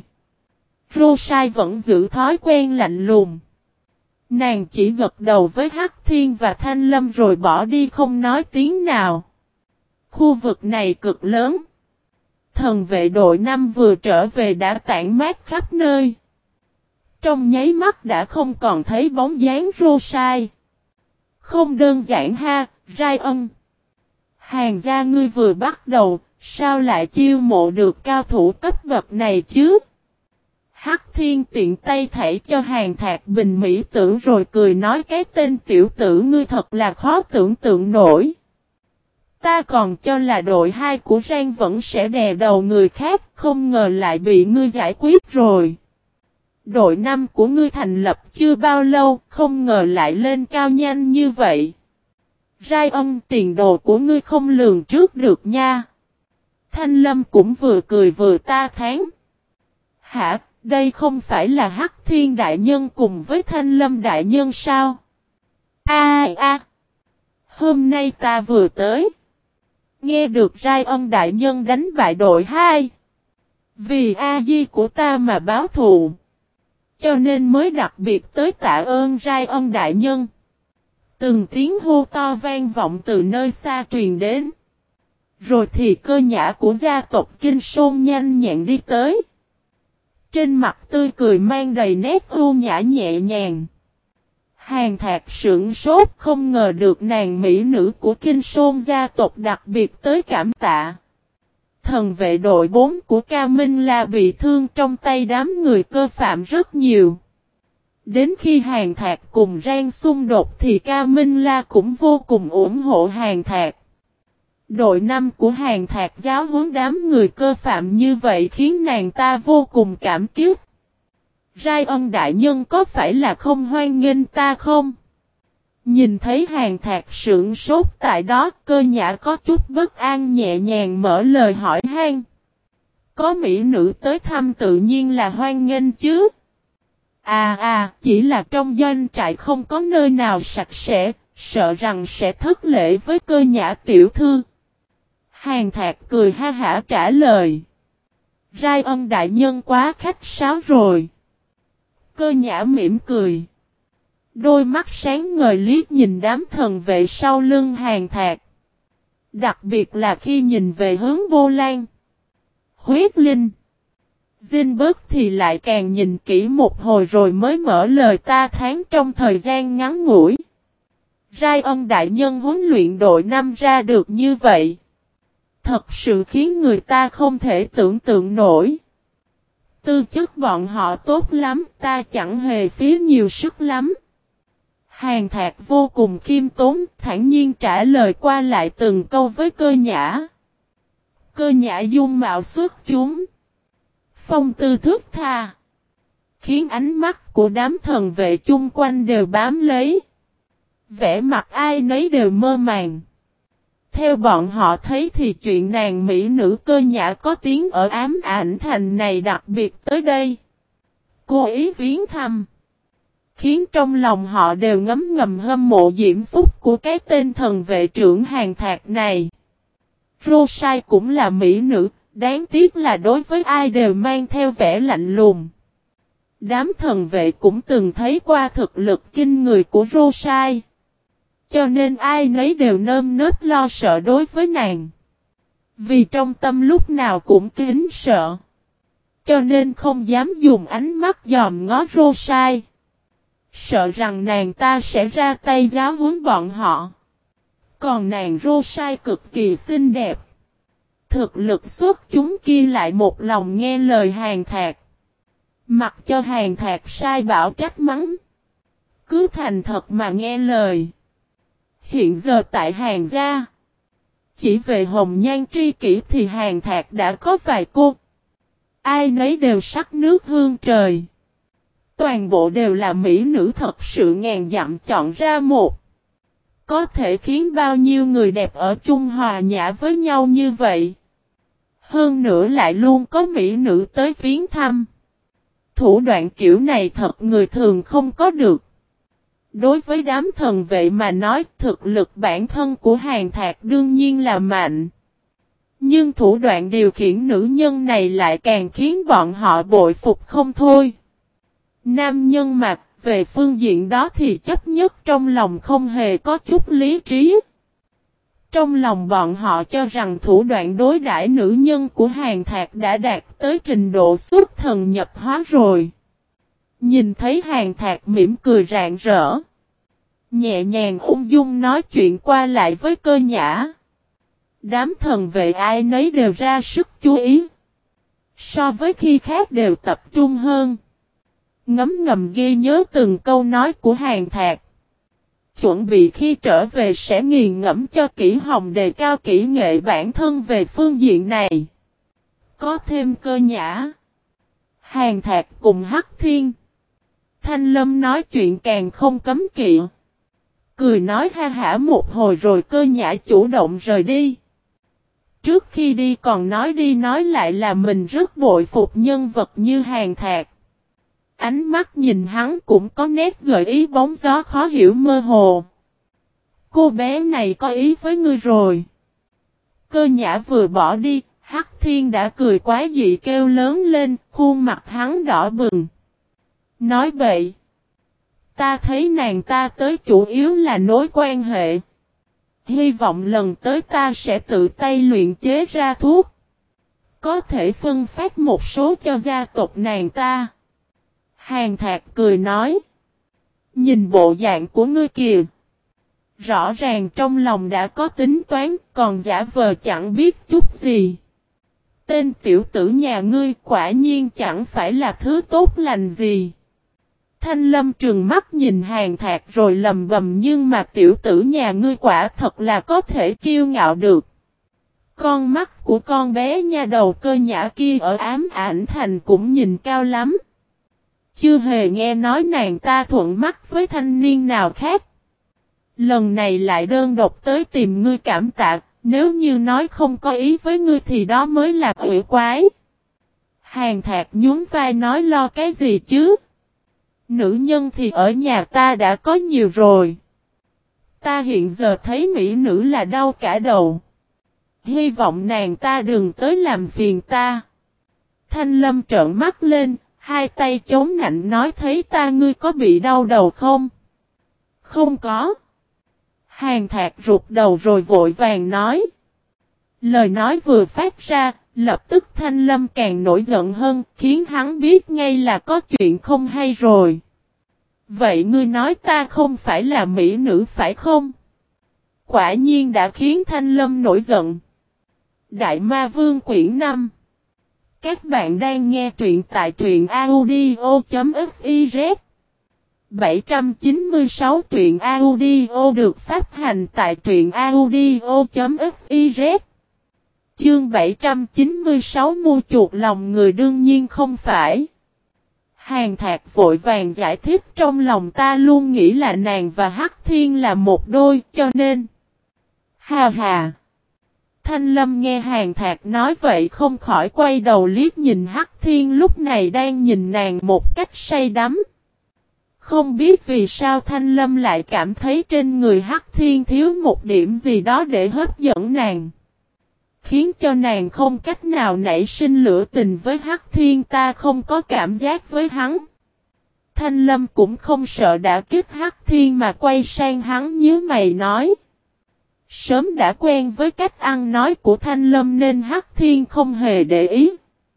A: Rosai vẫn giữ thói quen lạnh lùng. Nàng chỉ gật đầu với Hắc Thiên và Thanh Lâm rồi bỏ đi không nói tiếng nào. Khu vực này cực lớn. Thần vệ đội 5 vừa trở về đã tản mát khắp nơi. Trong nháy mắt đã không còn thấy bóng dáng Rosai. Không đơn giản ha, Rai Ân. Hàng gia ngươi vừa bắt đầu, sao lại chiêu mộ được cao thủ cấp bậc này chứ? Hắc Thiên tiện tay thảy cho Hàng Thạc bình mỹ tử rồi cười nói cái tên tiểu tử ngươi thật là khó tưởng tượng nổi. Ta còn cho là đội 2 của Rang vẫn sẽ đè đầu người khác, không ngờ lại bị ngươi giải quyết rồi. Đội 5 của ngươi thành lập chưa bao lâu, không ngờ lại lên cao nhanh như vậy. Rai Ân, tiền đồ của ngươi không lường trước được nha. Thanh Lâm cũng vừa cười vừa ta thán. Hả, đây không phải là Hắc Thiên Đại Nhân cùng với Thanh Lâm Đại Nhân sao? Hôm nay ta vừa tới. Nghe được Rai Ân Đại Nhân đánh bại đội 2. Vì A-di của ta mà báo thù. Cho nên mới đặc biệt tới tạ ơn Rai Ân Đại Nhân. Từng tiếng hô to vang vọng từ nơi xa truyền đến. Rồi thì Cơ Nhã của gia tộc Kinh Sôn nhanh nhẹn đi tới. Trên mặt tươi cười mang đầy nét ưu nhã nhẹ nhàng. Hàn Thạc sửng sốt không ngờ được nàng mỹ nữ của Kinh Sôn gia tộc đặc biệt tới cảm tạ. Thần vệ đội 4 của Ca Minh La bị thương trong tay đám người cơ phạm rất nhiều. Đến khi Hàn Thạc cùng Rang xung đột thì Ca Minh La cũng vô cùng ủng hộ Hàn Thạc. Đội 5 của Hàn Thạc giáo huấn đám người cơ phạm như vậy khiến nàng ta vô cùng cảm kích. Rai Ân Đại Nhân có phải là không hoan nghênh ta không? Nhìn thấy Hàn Thạc sững sốt tại đó, Cơ Nhã có chút bất an nhẹ nhàng mở lời hỏi han. Có mỹ nữ tới thăm tự nhiên là hoan nghênh chứ. Chỉ là trong doanh trại không có nơi nào sạch sẽ, sợ rằng sẽ thất lễ với Cơ Nhã tiểu thư. Hàn Thạc cười ha hả trả lời. Rai Ân Đại Nhân quá khách sáo rồi. Cơ Nhã mỉm cười. Đôi mắt sáng ngời liếc nhìn đám thần vệ sau lưng Hàn Thạc. Đặc biệt là khi nhìn về hướng Vô Lan, Huyết Linh, Zinberg thì lại càng nhìn kỹ một hồi rồi mới mở lời ta thán trong thời gian ngắn ngủi. Rai Ân Đại Nhân huấn luyện đội 5 ra được như vậy. Thật sự khiến người ta không thể tưởng tượng nổi. Tư chất bọn họ tốt lắm, ta chẳng hề phí nhiều sức lắm. Hàn Thạc vô cùng khiêm tốn, thản nhiên trả lời qua lại từng câu với Cơ Nhã. Cơ Nhã dung mạo xuất chúng, phong tư thước tha, khiến ánh mắt của đám thần vệ chung quanh đều bám lấy. Vẻ mặt ai nấy đều mơ màng. Theo bọn họ thấy thì chuyện nàng mỹ nữ Cơ Nhã có tiếng ở Ám Ảnh Thành này đặc biệt tới đây. Cô ý viếng thăm. Khiến trong lòng họ đều ngấm ngầm hâm mộ diễm phúc của cái tên thần vệ trưởng Hàn Thạc này. Rosai cũng là mỹ nữ, đáng tiếc là đối với ai đều mang theo vẻ lạnh lùng. Đám thần vệ cũng từng thấy qua thực lực kinh người của Rosai. Cho nên ai nấy đều nơm nớp lo sợ đối với nàng. Vì trong tâm lúc nào cũng kính sợ. Cho nên không dám dùng ánh mắt dòm ngó Rosai. Sợ rằng nàng ta sẽ ra tay giáo huấn bọn họ. Còn nàng Rosai cực kỳ xinh đẹp. Thực lực xuất chúng kia lại một lòng nghe lời Hàn Thạc. Mặc cho Hàn Thạc sai bảo trách mắng. Cứ thành thật mà nghe lời. Hiện giờ tại Hàn gia. Chỉ về hồng nhan tri kỷ thì Hàn Thạc đã có vài cô. Ai nấy đều sắc nước hương trời. Toàn bộ đều là mỹ nữ thật sự ngàn dặm chọn ra một. Có thể khiến bao nhiêu người đẹp ở chung hòa nhã với nhau như vậy. Hơn nữa lại luôn có mỹ nữ tới viếng thăm. Thủ đoạn kiểu này thật người thường không có được. Đối với đám thần vệ mà nói thực lực bản thân của Hàn Thạc đương nhiên là mạnh. Nhưng thủ đoạn điều khiển nữ nhân này lại càng khiến bọn họ bội phục không thôi. Nam nhân mà, về phương diện đó thì chấp nhất trong lòng không hề có chút lý trí. Trong lòng bọn họ cho rằng thủ đoạn đối đãi nữ nhân của Hàn Thạc đã đạt tới trình độ xuất thần nhập hóa rồi. Nhìn thấy Hàn Thạc mỉm cười rạng rỡ. Nhẹ nhàng ung dung nói chuyện qua lại với Cơ Nhã. Đám thần vệ ai nấy đều ra sức chú ý. So với khi khác đều tập trung hơn. Ngấm ngầm ghi nhớ từng câu nói của Hàn Thạc. Chuẩn bị khi trở về sẽ nghiền ngẫm cho kỹ hồng đề cao kỹ nghệ bản thân về phương diện này. Có thêm Cơ Nhã, Hàn Thạc cùng Hắc Thiên, Thanh Lâm nói chuyện càng không cấm kỵ. Cười nói ha hả một hồi rồi Cơ Nhã chủ động rời đi. Trước khi đi còn nói đi nói lại là mình rất bội phục nhân vật như Hàn Thạc. Ánh mắt nhìn hắn cũng có nét gợi ý bóng gió khó hiểu mơ hồ. Cô bé này có ý với ngươi rồi. Cơ Nhã vừa bỏ đi, Hắc Thiên đã cười quá dị kêu lớn lên, khuôn mặt hắn đỏ bừng. Nói bậy. Ta thấy nàng ta tới chủ yếu là nối quan hệ. Hy vọng lần tới ta sẽ tự tay luyện chế ra thuốc. Có thể phân phát một số cho gia tộc nàng ta. Hàn Thạc cười nói. Nhìn bộ dạng của ngươi kìa. Rõ ràng trong lòng đã có tính toán, còn giả vờ chẳng biết chút gì. Tên tiểu tử nhà ngươi quả nhiên chẳng phải là thứ tốt lành gì. Thanh Lâm trừng mắt nhìn Hàn Thạc rồi lầm bầm nhưng mà tiểu tử nhà ngươi quả thật là có thể kiêu ngạo được. Con mắt của con bé nha đầu Cơ Nhã kia ở Ám Ảnh Thành cũng nhìn cao lắm. Chưa hề nghe nói nàng ta thuận mắt với thanh niên nào khác. Lần này lại đơn độc tới tìm ngươi cảm tạ, nếu như nói không có ý với ngươi thì đó mới là quỷ quái. Hàn Thạc nhún vai nói lo cái gì chứ? Nữ nhân thì ở nhà ta đã có nhiều rồi. Ta hiện giờ thấy mỹ nữ là đau cả đầu. Hy vọng nàng ta đừng tới làm phiền ta. Thanh Lâm trợn mắt lên, hai tay chống nạnh nói thấy ta ngươi có bị đau đầu không? Không có. Hàn Thạc rụt đầu rồi vội vàng nói. Lời nói vừa phát ra, lập tức Thanh Lâm càng nổi giận hơn, khiến hắn biết ngay là có chuyện không hay rồi. Vậy ngươi nói ta không phải là mỹ nữ phải không? Quả nhiên đã khiến Thanh Lâm nổi giận. Đại Ma Vương quyển 5. Các bạn đang nghe truyện tại truyện audio.fiz 796 truyện audio được phát hành tại truyện audio.fiz. Chương 796 mua chuột lòng người đương nhiên không phải. Hàn Thạc vội vàng giải thích trong lòng ta luôn nghĩ là nàng và Hắc Thiên là một đôi cho nên. Hà hà. Thanh Lâm nghe Hàn Thạc nói vậy không khỏi quay đầu liếc nhìn Hắc Thiên lúc này đang nhìn nàng một cách say đắm. Không biết vì sao Thanh Lâm lại cảm thấy trên người Hắc Thiên thiếu một điểm gì đó để hấp dẫn nàng. Khiến cho nàng không cách nào nảy sinh lửa tình với Hắc Thiên ta không có cảm giác với hắn. Thanh Lâm cũng không sợ đả kích Hắc Thiên mà quay sang hắn nhíu mày nói. Sớm đã quen với cách ăn nói của Thanh Lâm nên Hắc Thiên không hề để ý.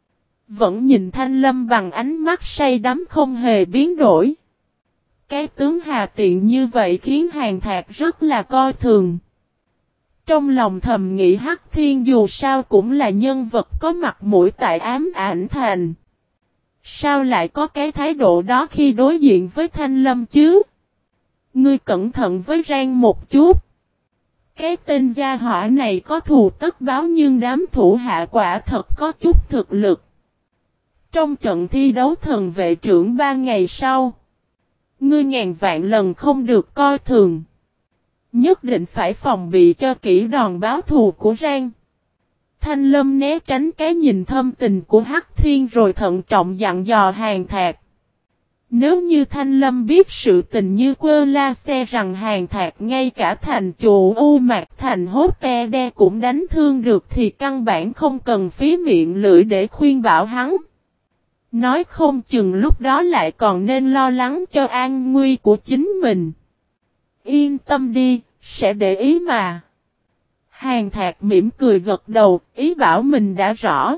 A: Vẫn nhìn Thanh Lâm bằng ánh mắt say đắm không hề biến đổi. Cái tướng hà tiện như vậy khiến Hàn Thạc rất là coi thường. Trong lòng thầm nghĩ Hắc Thiên dù sao cũng là nhân vật có mặt mũi tại Ám Ảnh Thành. Sao lại có cái thái độ đó khi đối diện với Thanh Lâm chứ? Ngươi cẩn thận với Rang một chút. Cái tên gia hỏa này có thù tất báo nhưng đám thủ hạ quả thật có chút thực lực. Trong trận thi đấu thần vệ trưởng 3 ngày sau, ngươi ngàn vạn lần không được coi thường. Nhất định phải phòng bị cho kỹ đòn báo thù của Rang. Thanh Lâm né tránh cái nhìn thâm tình của Hắc Thiên rồi thận trọng dặn dò Hàn Thạc. Nếu như Thanh Lâm biết sự tình như quơ la xe rằng Hàn Thạc ngay cả thành chủ U Mạc Thành hốt te đe cũng đánh thương được thì căn bản không cần phí miệng lưỡi để khuyên bảo hắn. Nói không chừng lúc đó lại còn nên lo lắng cho an nguy của chính mình. Yên tâm đi, sẽ để ý mà. Hàn Thạc mỉm cười gật đầu, ý bảo mình đã rõ.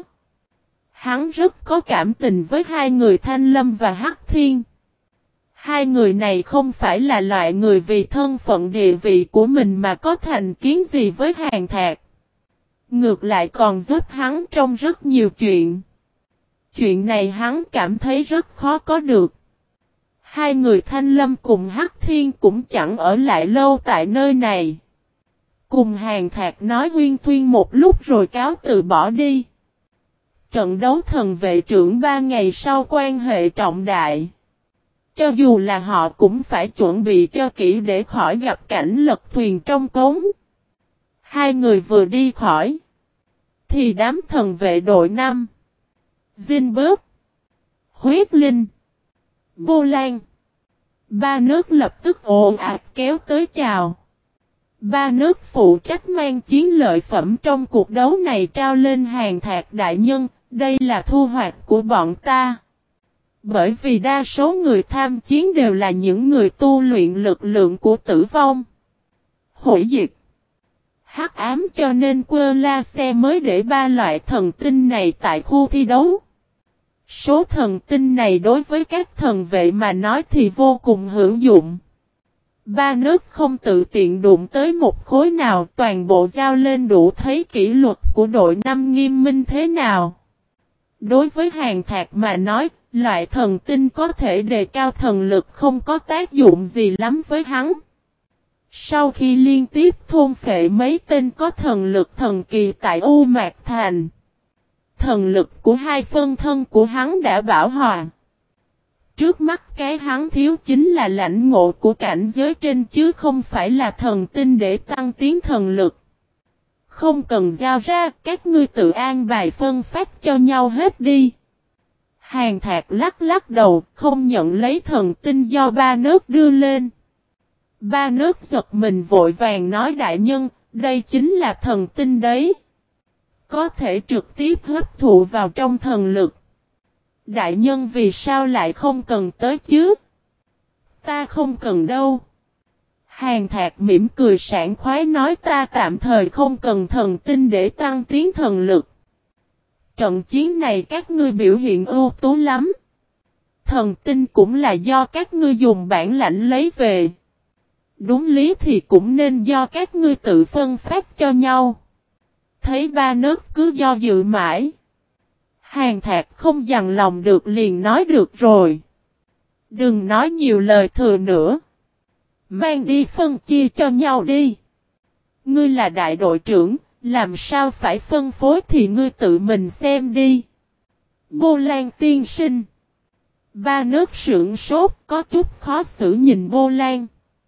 A: Hắn rất có cảm tình với hai người Thanh Lâm và Hắc Thiên. Hai người này không phải là loại người vì thân phận địa vị của mình mà có thành kiến gì với Hàn Thạc. Ngược lại còn giúp hắn trong rất nhiều chuyện. Chuyện này hắn cảm thấy rất khó có được. Hai người Thanh Lâm cùng Hắc Thiên cũng chẳng ở lại lâu tại nơi này. Cùng Hàn Thạc nói huyên thuyên một lúc rồi cáo từ bỏ đi. Trận đấu thần vệ trưởng 3 ngày sau quan hệ trọng đại. cho dù là họ cũng phải chuẩn bị cho kỹ để khỏi gặp cảnh lật thuyền trong cống. Hai người vừa đi khỏi, thì đám thần vệ đội 5, Zinberg, Huyết Linh, Vô Lan, ba nước lập tức ồ ạt kéo tới chào. Ba nước phụ trách mang chiến lợi phẩm trong cuộc đấu này trao lên Hàn Thạc đại nhân, đây là thu hoạch của bọn ta. Bởi vì đa số người tham chiến đều là những người tu luyện lực lượng của tử vong, hủy diệt, hắc ám, cho nên Quơ La Xe mới để ba loại thần tinh này tại khu thi đấu. Số thần tinh này đối với các thần vệ mà nói thì vô cùng hữu dụng. Ba nước không tự tiện đụng tới một khối nào, toàn bộ giao lên đủ thấy kỷ luật của đội 5 nghiêm minh thế nào. Đối với Hàn Thạc mà nói, loại thần tinh có thể đề cao thần lực không có tác dụng gì lắm với hắn. Sau khi liên tiếp thôn phệ mấy tên có thần lực thần kỳ tại U Mạc Thành, thần lực của hai phân thân của hắn đã bảo hòa. Trước mắt cái hắn thiếu chính là lãnh ngộ của cảnh giới trên chứ không phải là thần tinh để tăng tiến thần lực. Không cần giao ra, các ngươi tự an bài phân phát cho nhau hết đi. Hàn Thạc lắc lắc đầu, không nhận lấy thần tinh do ba nước đưa lên. Ba nước giật mình vội vàng nói đại nhân, đây chính là thần tinh đấy. Có thể trực tiếp hấp thụ vào trong thần lực. Đại nhân vì sao lại không cần tới chứ? Ta không cần đâu. Hàn Thạc mỉm cười sảng khoái nói ta tạm thời không cần thần tinh để tăng tiến thần lực. Trận chiến này các ngươi biểu hiện ưu tú lắm. Thần tinh cũng là do các ngươi dùng bản lãnh lấy về. Đúng lý thì cũng nên do các ngươi tự phân phát cho nhau. Thấy ba nước cứ do dự mãi. Hàn Thạc không dằn lòng được liền nói được rồi. Đừng nói nhiều lời thừa nữa. Mang đi phân chia cho nhau đi. Ngươi là đại đội trưởng, làm sao phải phân phối thì ngươi tự mình xem đi. Bô Lan tiên sinh. Ba nước sưởng sốt có chút khó xử nhìn Bô Lan.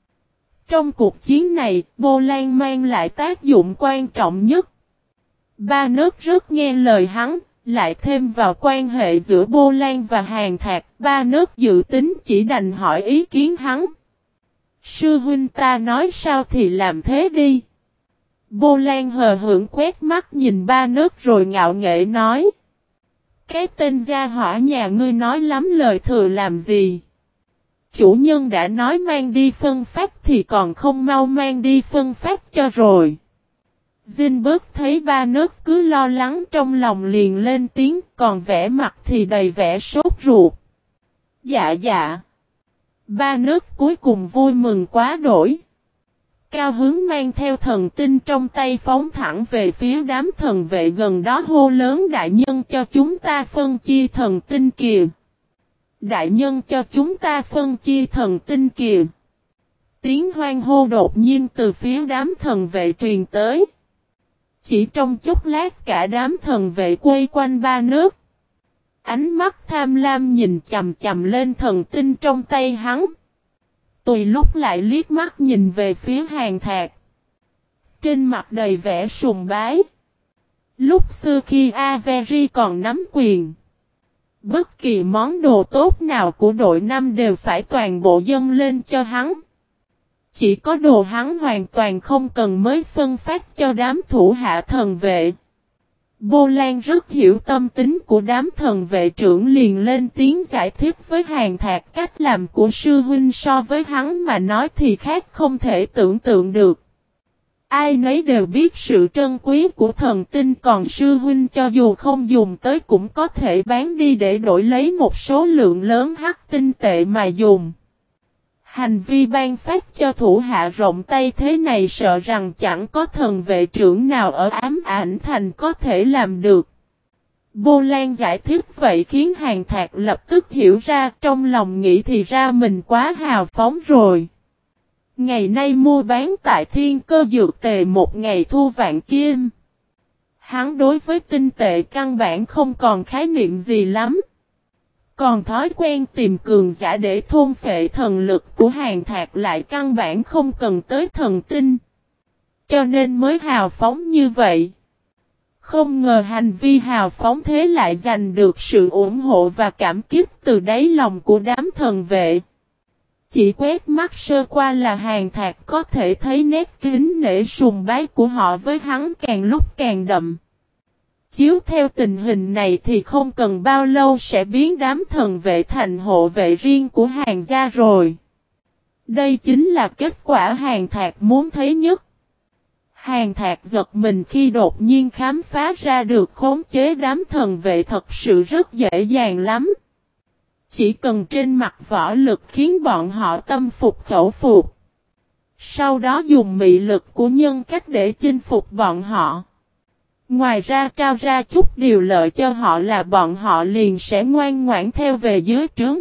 A: Trong cuộc chiến này, Bô Lan mang lại tác dụng quan trọng nhất. Ba nước rất nghe lời hắn, lại thêm vào quan hệ giữa Bô Lan và Hàn Thạc, ba nước dự tính chỉ đành hỏi ý kiến hắn. Sư huynh ta nói sao thì làm thế đi. Bô Lan hờ hững quét mắt nhìn ba nước rồi ngạo nghễ nói. Cái tên gia hỏa nhà ngươi nói lắm lời thừa làm gì. Chủ nhân đã nói mang đi phân phát thì còn không mau mang đi phân phát cho rồi. Zinberg thấy ba nước cứ lo lắng trong lòng liền lên tiếng, còn vẻ mặt thì đầy vẻ sốt ruột. Dạ dạ. Ba nước cuối cùng vui mừng quá đổi. Cao Hướng mang theo thần tinh trong tay phóng thẳng về phía đám thần vệ gần đó hô lớn đại nhân cho chúng ta phân chia thần tinh kìa. Đại nhân cho chúng ta phân chia thần tinh kìa. Tiếng hoan hô đột nhiên từ phía đám thần vệ truyền tới. Chỉ trong chốc lát cả đám thần vệ quay quanh ba nước. Ánh mắt tham lam nhìn chầm chầm lên thần tinh trong tay hắn. Tùy lúc lại liếc mắt nhìn về phía Hàn Thạc. Trên mặt đầy vẻ sùng bái. Lúc xưa khi Avery còn nắm quyền. Bất kỳ món đồ tốt nào của đội 5 đều phải toàn bộ dâng lên cho hắn. Chỉ có đồ hắn hoàn toàn không cần mới phân phát cho đám thủ hạ thần vệ. Bô Lan rất hiểu tâm tính của đám thần vệ trưởng liền lên tiếng giải thích với Hàn Thạc cách làm của sư huynh so với hắn mà nói thì khác không thể tưởng tượng được. Ai nấy đều biết sự trân quý của thần tinh còn sư huynh cho dù không dùng tới cũng có thể bán đi để đổi lấy một số lượng lớn hắc tinh tệ mà dùng. Hành vi ban phát cho thủ hạ rộng tay thế này sợ rằng chẳng có thần vệ trưởng nào ở Ám Ảnh Thành có thể làm được. Bô Lan giải thích vậy khiến Hàn Thạc lập tức hiểu ra trong lòng nghĩ thì ra mình quá hào phóng rồi. Ngày nay mua bán tại Thiên Cơ Dược Tề một ngày thu vạn kim. Hắn đối với tinh tệ căn bản không còn khái niệm gì lắm. Còn thói quen tìm cường giả để thôn phệ thần lực của Hàn Thạc lại căn bản không cần tới thần tinh. Cho nên mới hào phóng như vậy. Không ngờ hành vi hào phóng thế lại giành được sự ủng hộ và cảm kích từ đáy lòng của đám thần vệ. Chỉ quét mắt sơ qua là Hàn Thạc có thể thấy nét kính nể sùng bái của họ với hắn càng lúc càng đậm. Chiếu theo tình hình này thì không cần bao lâu sẽ biến đám thần vệ thành hộ vệ riêng của Hàn gia rồi. Đây chính là kết quả Hàn Thạc muốn thấy nhất. Hàn Thạc giật mình khi đột nhiên khám phá ra được khống chế đám thần vệ thật sự rất dễ dàng lắm. Chỉ cần trên mặt võ lực khiến bọn họ tâm phục khẩu phục. Sau đó dùng mị lực của nhân cách để chinh phục bọn họ. Ngoài ra trao ra chút điều lợi cho họ là bọn họ liền sẽ ngoan ngoãn theo về dưới trướng.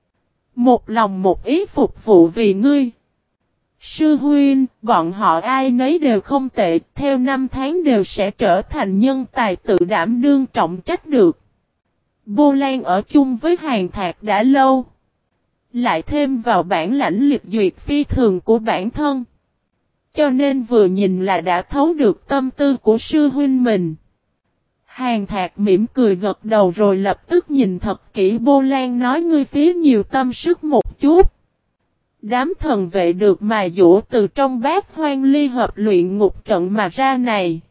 A: Một lòng một ý phục vụ vì ngươi. Sư huynh, bọn họ ai nấy đều không tệ, theo năm tháng đều sẽ trở thành nhân tài tự đảm đương trọng trách được. Bô Lan ở chung với Hàn Thạc đã lâu. Lại thêm vào bản lãnh liệt duyệt phi thường của bản thân. Cho nên vừa nhìn là đã thấu được tâm tư của sư huynh mình. Hàn Thạc mỉm cười gật đầu rồi lập tức nhìn thật kỹ Bô Lan nói ngươi phí nhiều tâm sức một chút. Đám thần vệ được mài dũa từ trong bát hoang ly hợp luyện ngục trận mà ra này.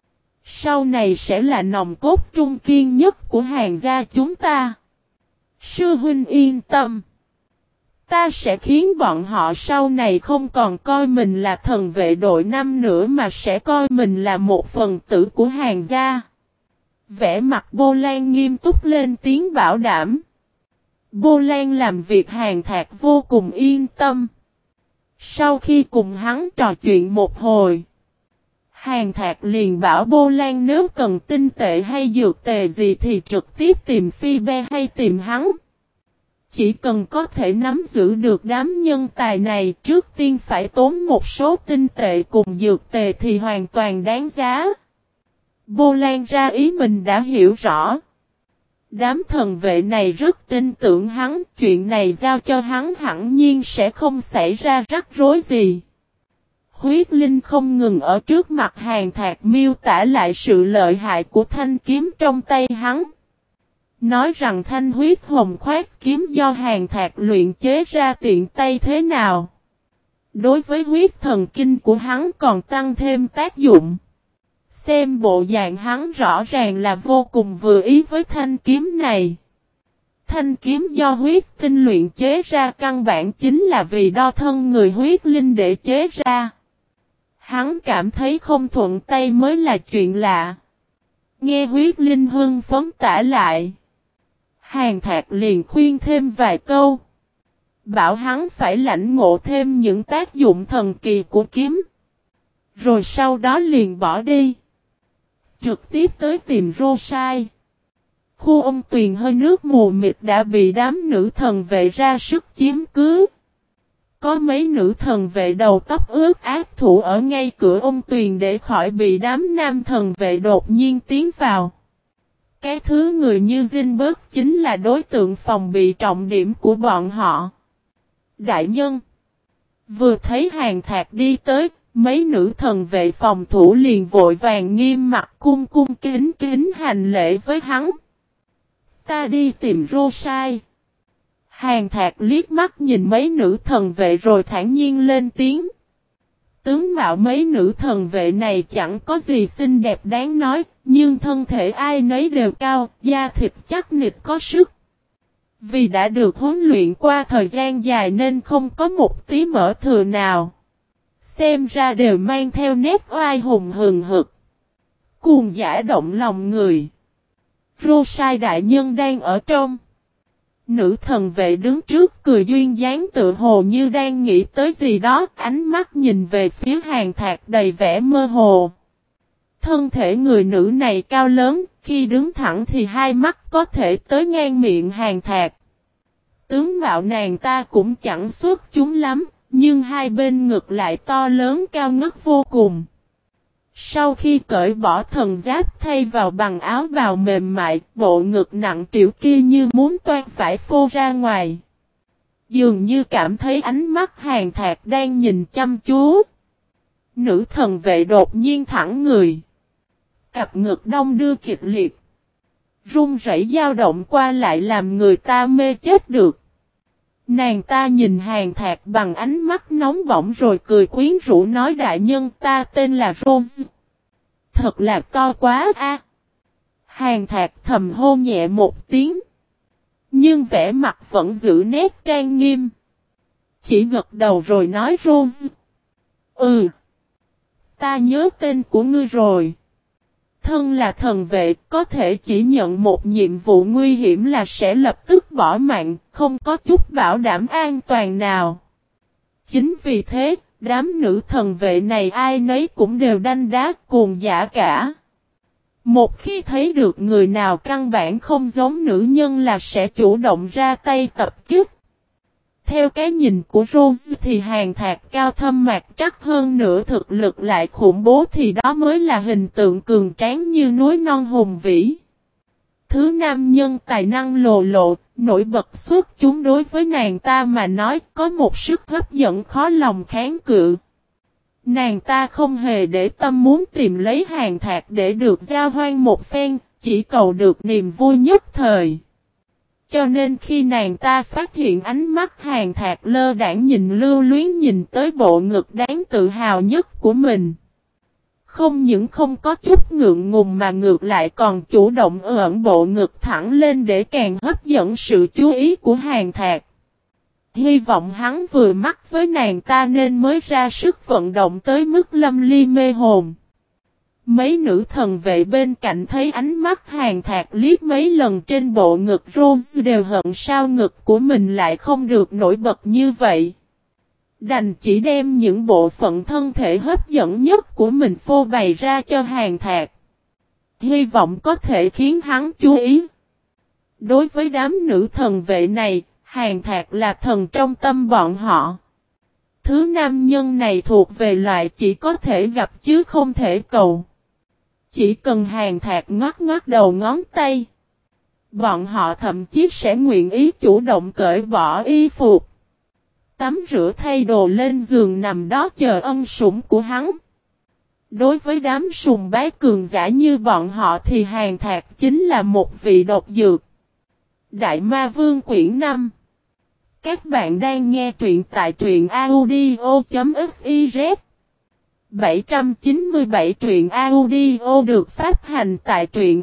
A: Sau này sẽ là nòng cốt trung kiên nhất của Hàn gia chúng ta. Sư huynh yên tâm. Ta sẽ khiến bọn họ sau này không còn coi mình là thần vệ đội 5 nữa mà sẽ coi mình là một phần tử của Hàn gia. Vẻ mặt Bô Lan nghiêm túc lên tiếng bảo đảm. Bô Lan làm việc Hàn Thạc vô cùng yên tâm. Sau khi cùng hắn trò chuyện một hồi, Hàn Thạc liền bảo Bô Lan nếu cần tinh tệ hay dược tề gì thì trực tiếp tìm Phi Be hay tìm hắn. Chỉ cần có thể nắm giữ được đám nhân tài này trước tiên phải tốn một số tinh tệ cùng dược tề thì hoàn toàn đáng giá. Bô Lan ra ý mình đã hiểu rõ. Đám thần vệ này rất tin tưởng hắn, chuyện này giao cho hắn hẳn nhiên sẽ không xảy ra rắc rối gì. Huyết Linh không ngừng ở trước mặt Hàn Thạc miêu tả lại sự lợi hại của thanh kiếm trong tay hắn. Nói rằng thanh huyết hồng khoát kiếm do Hàn Thạc luyện chế ra tiện tay thế nào. Đối với huyết thần kinh của hắn còn tăng thêm tác dụng. Xem bộ dạng hắn rõ ràng là vô cùng vừa ý với thanh kiếm này. Thanh kiếm do huyết tinh luyện chế ra căn bản chính là vì đo thân người huyết linh để chế ra. Hắn cảm thấy không thuận tay mới là chuyện lạ. Nghe huyết linh hưng phấn tả lại. Hàn Thạc liền khuyên thêm vài câu. Bảo hắn phải lãnh ngộ thêm những tác dụng thần kỳ của kiếm. Rồi sau đó liền bỏ đi. Trực tiếp tới tìm Rosai. Khu ông Tuyền hơi nước mù mịt đã bị đám nữ thần vệ ra sức chiếm cứ. Có mấy nữ thần vệ đầu tóc ướt át thủ ở ngay cửa ông Tuyền để khỏi bị đám nam thần vệ đột nhiên tiến vào. Cái thứ người như Zinberg chính là đối tượng phòng bị trọng điểm của bọn họ. Đại nhân. Vừa thấy Hàn Thạc đi tới, mấy nữ thần vệ phòng thủ liền vội vàng nghiêm mặt cung cung kính kính hành lễ với hắn. Ta đi tìm Rosai. Hàn Thạc liếc mắt nhìn mấy nữ thần vệ rồi thản nhiên lên tiếng. Tướng mạo mấy nữ thần vệ này chẳng có gì xinh đẹp đáng nói, nhưng thân thể ai nấy đều cao, da thịt chắc nịch có sức. Vì đã được huấn luyện qua thời gian dài nên không có một tí mỡ thừa nào. Xem ra đều mang theo nét oai hùng hừng hực. Cuồng dã động lòng người. Rosai đại nhân đang ở trong. Nữ thần vệ đứng trước cười duyên dáng tự hồ như đang nghĩ tới gì đó, ánh mắt nhìn về phía Hàn Thạc đầy vẻ mơ hồ. Thân thể người nữ này cao lớn, khi đứng thẳng thì hai mắt có thể tới ngang miệng Hàn Thạc. Tướng mạo nàng ta cũng chẳng xuất chúng lắm, nhưng hai bên ngực lại to lớn cao ngất vô cùng. Sau khi cởi bỏ thần giáp thay vào bằng áo bào mềm mại, bộ ngực nặng trĩu kia như muốn toan phải phô ra ngoài. Dường như cảm thấy ánh mắt Hàn Thạc đang nhìn chăm chú. Nữ thần vệ đột nhiên thẳng người. Cặp ngực đông đưa kịch liệt. Run rẩy dao động qua lại làm người ta mê chết được. Nàng ta nhìn Hàn Thạc bằng ánh mắt nóng bỏng rồi cười quyến rũ nói đại nhân ta tên là Rose. Thật là to quá a. Hàn Thạc thầm hô nhẹ một tiếng. Nhưng vẻ mặt vẫn giữ nét trang nghiêm. Chỉ gật đầu rồi nói Rose. Ừ. Ta nhớ tên của ngươi rồi. Thân là thần vệ có thể chỉ nhận một nhiệm vụ nguy hiểm là sẽ lập tức bỏ mạng, không có chút bảo đảm an toàn nào. Chính vì thế, đám nữ thần vệ này ai nấy cũng đều đanh đá cuồng dã cả. Một khi thấy được người nào căn bản không giống nữ nhân là sẽ chủ động ra tay tập kích. Theo cái nhìn của Rose thì Hàn Thạc cao thâm mạc trắc hơn nữa thực lực lại khủng bố thì đó mới là hình tượng cường tráng như núi non hùng vĩ. Thứ nam nhân tài năng lồ lộ, nổi bật xuất chúng đối với nàng ta mà nói có một sức hấp dẫn khó lòng kháng cự. Nàng ta không hề để tâm muốn tìm lấy Hàn Thạc để được giao hoan một phen, chỉ cầu được niềm vui nhất thời. Cho nên khi nàng ta phát hiện ánh mắt Hàn Thạc lơ đãng nhìn lưu luyến nhìn tới bộ ngực đáng tự hào nhất của mình. Không những không có chút ngượng ngùng mà ngược lại còn chủ động ưỡn bộ ngực thẳng lên để càng hấp dẫn sự chú ý của Hàn Thạc. Hy vọng hắn vừa mắt với nàng ta nên mới ra sức vận động tới mức lâm ly mê hồn. Mấy nữ thần vệ bên cạnh thấy ánh mắt Hàn Thạc liếc mấy lần trên bộ ngực Rose đều hận sao ngực của mình lại không được nổi bật như vậy. Đành chỉ đem những bộ phận thân thể hấp dẫn nhất của mình phô bày ra cho Hàn Thạc. Hy vọng có thể khiến hắn chú ý. Đối với đám nữ thần vệ này, Hàn Thạc là thần trong tâm bọn họ. Thứ nam nhân này thuộc về loại chỉ có thể gặp chứ không thể cầu. Chỉ cần Hàn Thạc ngoắc ngoắc đầu ngón tay. Bọn họ thậm chí sẽ nguyện ý chủ động cởi bỏ y phục. Tắm rửa thay đồ lên giường nằm đó chờ ân sủng của hắn. Đối với đám sùng bái cường giả như bọn họ thì Hàn Thạc chính là một vị độc dược. Đại Ma Vương quyển 5. Các bạn đang nghe truyện tại truyện audio.fiz 797 truyện audio được phát hành tại truyện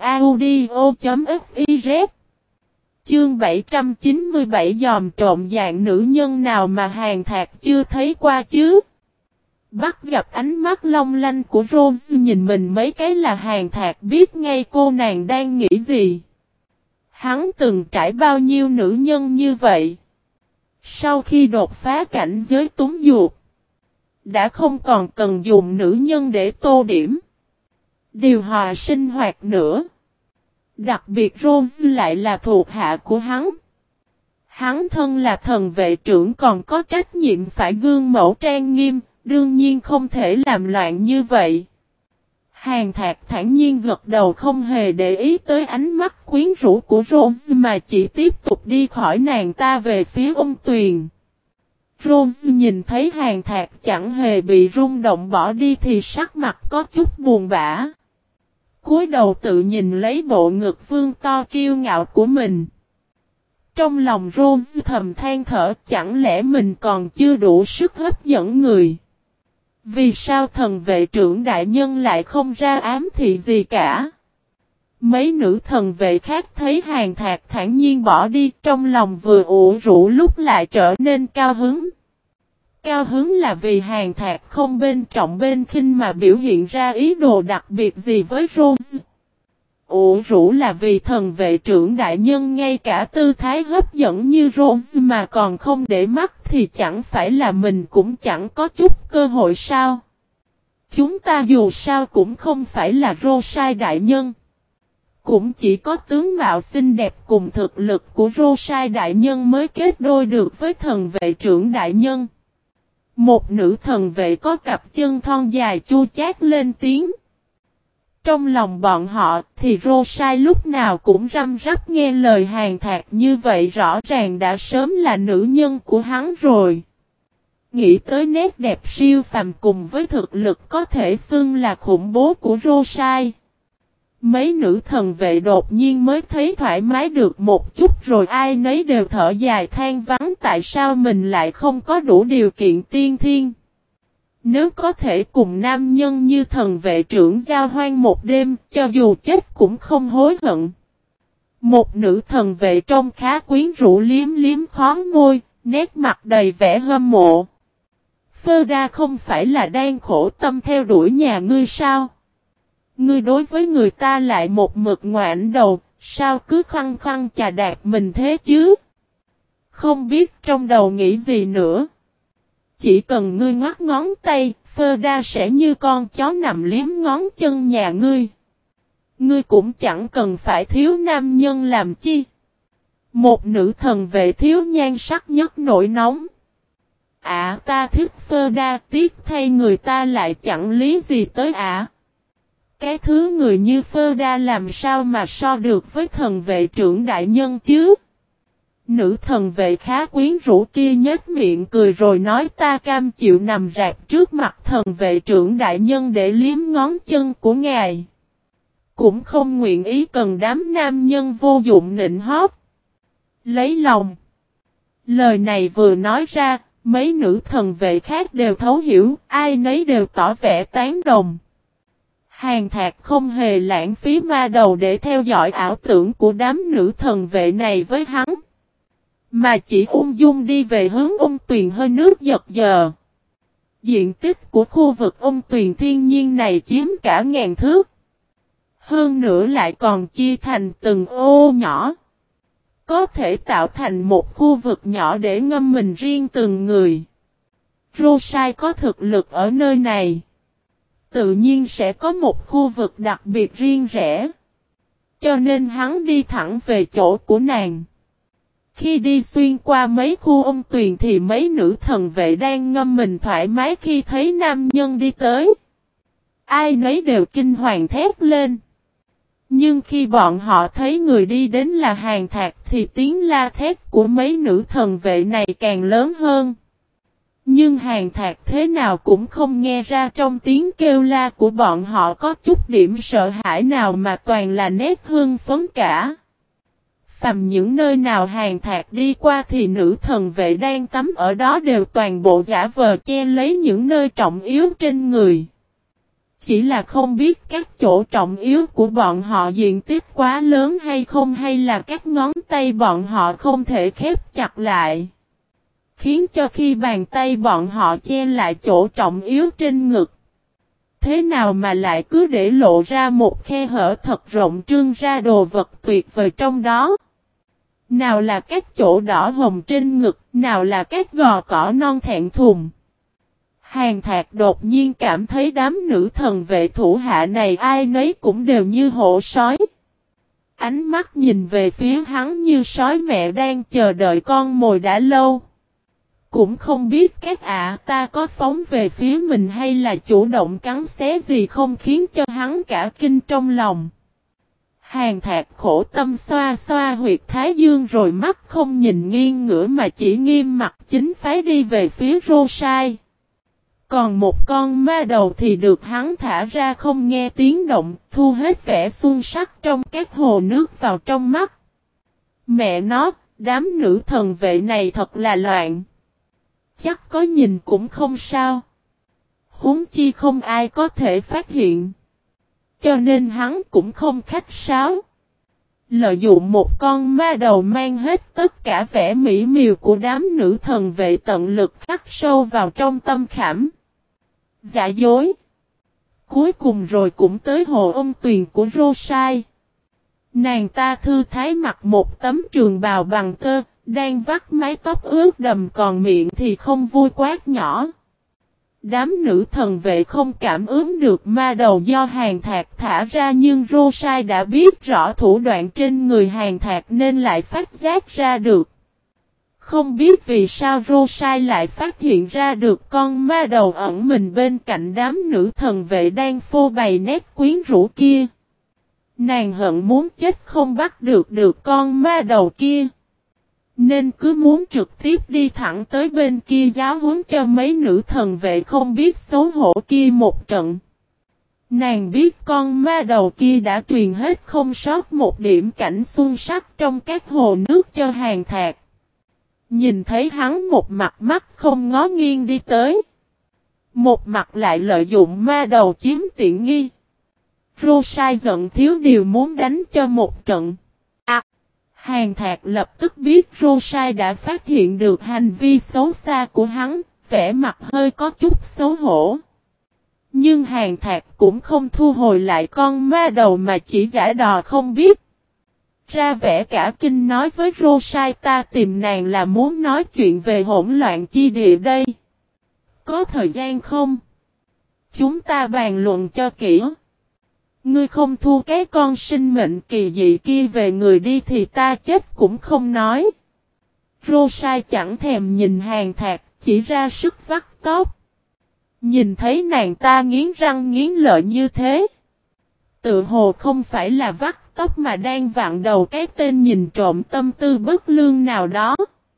A: audio.fiz. Chương 797 dòm trộm dạng nữ nhân nào mà Hàn Thạc chưa thấy qua chứ? Bắt gặp ánh mắt long lanh của Rose nhìn mình mấy cái là Hàn Thạc biết ngay cô nàng đang nghĩ gì. Hắn từng trải bao nhiêu nữ nhân như vậy. Sau khi đột phá cảnh giới túng dục, đã không còn cần dùng nữ nhân để tô điểm, điều hòa sinh hoạt nữa. Đặc biệt Rose lại là thuộc hạ của hắn. Hắn thân là thần vệ trưởng còn có trách nhiệm phải gương mẫu trang nghiêm, đương nhiên không thể làm loạn như vậy. Hàn Thạc thản nhiên gật đầu không hề để ý tới ánh mắt quyến rũ của Rose mà chỉ tiếp tục đi khỏi nàng ta về phía ôn tuyền. Rose nhìn thấy Hàn Thạc chẳng hề bị rung động bỏ đi thì sắc mặt có chút buồn bã. Cúi đầu tự nhìn lấy bộ ngực vương to kiêu ngạo của mình. Trong lòng Rose thầm than thở chẳng lẽ mình còn chưa đủ sức hấp dẫn người. Vì sao thần vệ trưởng đại nhân lại không ra ám thị gì cả? Mấy nữ thần vệ khác thấy Hàn Thạc thản nhiên bỏ đi trong lòng vừa ủ rũ lúc lại trở nên cao hứng. Cao hứng là vì Hàn Thạc không bên trọng bên khinh mà biểu hiện ra ý đồ đặc biệt gì với Rose. Ủ rũ là vì thần vệ trưởng đại nhân ngay cả tư thái hấp dẫn như Rose mà còn không để mắt thì chẳng phải là mình cũng chẳng có chút cơ hội sao. Chúng ta dù sao cũng không phải là Rosai đại nhân. Cũng chỉ có tướng mạo xinh đẹp cùng thực lực của Rosai đại nhân mới kết đôi được với thần vệ trưởng đại nhân. Một nữ thần vệ có cặp chân thon dài chua chát lên tiếng. Trong lòng bọn họ thì Rosai lúc nào cũng răm rắp nghe lời Hàn Thạc như vậy rõ ràng đã sớm là nữ nhân của hắn rồi. Nghĩ tới nét đẹp siêu phàm cùng với thực lực có thể xưng là khủng bố của Rosai. Mấy nữ thần vệ đột nhiên mới thấy thoải mái được một chút rồi ai nấy đều thở dài than vãn tại sao mình lại không có đủ điều kiện tiên thiên. Nếu có thể cùng nam nhân như thần vệ trưởng giao hoan một đêm, cho dù chết cũng không hối hận. Một nữ thần vệ trông khá quyến rũ liếm liếm khó môi, nét mặt đầy vẻ hâm mộ. Phơ Đa không phải là đang khổ tâm theo đuổi nhà ngươi sao? Ngươi đối với người ta lại một mực ngoảnh đầu, sao cứ khăng khăng chà đạp mình thế chứ? Không biết trong đầu nghĩ gì nữa. Chỉ cần ngươi ngoắt ngón tay, Phơ Đa sẽ như con chó nằm liếm ngón chân nhà ngươi. Ngươi cũng chẳng cần phải thiếu nam nhân làm chi. Một nữ thần vệ thiếu nhan sắc nhất nổi nóng. Ta thích Phơ Đa, tiếc thay người ta lại chẳng lý gì tới Cái thứ người như Phơ Đa làm sao mà so được với thần vệ trưởng đại nhân chứ? Nữ thần vệ khá quyến rũ kia nhếch miệng cười rồi nói ta cam chịu nằm rạp trước mặt thần vệ trưởng đại nhân để liếm ngón chân của ngài. Cũng không nguyện ý cần đám nam nhân vô dụng nịnh hót. Lấy lòng. Lời này vừa nói ra, mấy nữ thần vệ khác đều thấu hiểu, ai nấy đều tỏ vẻ tán đồng. Hàn Thạc không hề lãng phí ma đầu để theo dõi ảo tưởng của đám nữ thần vệ này với hắn. Mà chỉ ung dung đi về hướng ung tuyền hơi nước giật giờ. Diện tích của khu vực ung tuyền thiên nhiên này chiếm cả ngàn thước. Hơn nữa lại còn chia thành từng ô nhỏ. Có thể tạo thành một khu vực nhỏ để ngâm mình riêng từng người. Rosai có thực lực ở nơi này. Tự nhiên sẽ có một khu vực đặc biệt riêng rẽ. Cho nên hắn đi thẳng về chỗ của nàng. Khi đi xuyên qua mấy khu ung tuyền thì mấy nữ thần vệ đang ngâm mình thoải mái khi thấy nam nhân đi tới. Ai nấy đều kinh hoàng thét lên. Nhưng khi bọn họ thấy người đi đến là Hàn Thạc thì tiếng la thét của mấy nữ thần vệ này càng lớn hơn. Nhưng Hàn Thạc thế nào cũng không nghe ra trong tiếng kêu la của bọn họ có chút điểm sợ hãi nào mà toàn là nét hưng phấn cả. Phàm những nơi nào Hàn Thạc đi qua thì nữ thần vệ đang tắm ở đó đều toàn bộ giả vờ che lấy những nơi trọng yếu trên người. Chỉ là không biết các chỗ trọng yếu của bọn họ diện tích quá lớn hay không hay là các ngón tay bọn họ không thể khép chặt lại. Khiến cho khi bàn tay bọn họ che lại chỗ trọng yếu trên ngực. Thế nào mà lại cứ để lộ ra một khe hở thật rộng trương ra đồ vật tuyệt vời trong đó. Nào là các chỗ đỏ hồng trên ngực, nào là các gò cỏ non thẹn thùng. Hàn Thạc đột nhiên cảm thấy đám nữ thần vệ thủ hạ này ai nấy cũng đều như hổ sói. Ánh mắt nhìn về phía hắn như sói mẹ đang chờ đợi con mồi đã lâu. Cũng không biết các ta có phóng về phía mình hay là chủ động cắn xé gì không khiến cho hắn cả kinh trong lòng. Hàn Thạc khổ tâm xoa xoa huyệt thái dương rồi mắt không nhìn nghiêng ngửa mà chỉ nghiêm mặt chính phái đi về phía Rosai. Còn một con ma đầu thì được hắn thả ra không nghe tiếng động, thu hết vẻ xuân sắc trong các hồ nước vào trong mắt. Mẹ nó, đám nữ thần vệ này thật là loạn. Chắc có nhìn cũng không sao. Huống chi không ai có thể phát hiện. Cho nên hắn cũng không khách sáo. Lợi dụng một con ma đầu mang hết tất cả vẻ mỹ miều của đám nữ thần vệ tận lực khắc sâu vào trong tâm khảm. Giả dối. Cuối cùng rồi cũng tới hồ ôn tuyền của Rosai. Nàng ta thư thái mặc một tấm trường bào bằng tơ, đang vắt mái tóc ướt đầm còn miệng thì không vui quát nhỏ. Đám nữ thần vệ không cảm ứng được ma đầu do Hàn Thạc thả ra nhưng Rosai đã biết rõ thủ đoạn trên người Hàn Thạc nên lại phát giác ra được. Không biết vì sao Rosai lại phát hiện ra được con ma đầu ẩn mình bên cạnh đám nữ thần vệ đang phô bày nét quyến rũ kia. Nàng hận muốn chết không bắt được con ma đầu kia. Nên cứ muốn trực tiếp đi thẳng tới bên kia giáo huấn cho mấy nữ thần vệ không biết xấu hổ kia một trận. Nàng biết con ma đầu kia đã truyền hết không sót một điểm cảnh xuân sắc trong các hồ nước cho Hàn Thạc. Nhìn thấy hắn một mặt mắt không ngó nghiêng đi tới. Một mặt lại lợi dụng ma đầu chiếm tiện nghi. Rosai giận thiếu điều muốn đánh cho một trận. Hàn Thạc lập tức biết Rosai đã phát hiện được hành vi xấu xa của hắn, vẻ mặt hơi có chút xấu hổ. Nhưng Hàn Thạc cũng không thu hồi lại con ma đầu mà chỉ giả đò không biết. Ra vẻ cả kinh nói với Rosai ta tìm nàng là muốn nói chuyện về hỗn loạn chi địa đây. Có thời gian không? Chúng ta bàn luận cho kỹ. Ngươi không thu cái con sinh mệnh kỳ dị kia về người đi thì ta chết cũng không nói. Rosai chẳng thèm nhìn Hàn Thạc, chỉ ra sức vắt tóc. Nhìn thấy nàng ta nghiến răng nghiến lợi như thế. Tự hồ không phải là vắt tóc mà đang vặn đầu cái tên nhìn trộm tâm tư bất lương nào đó.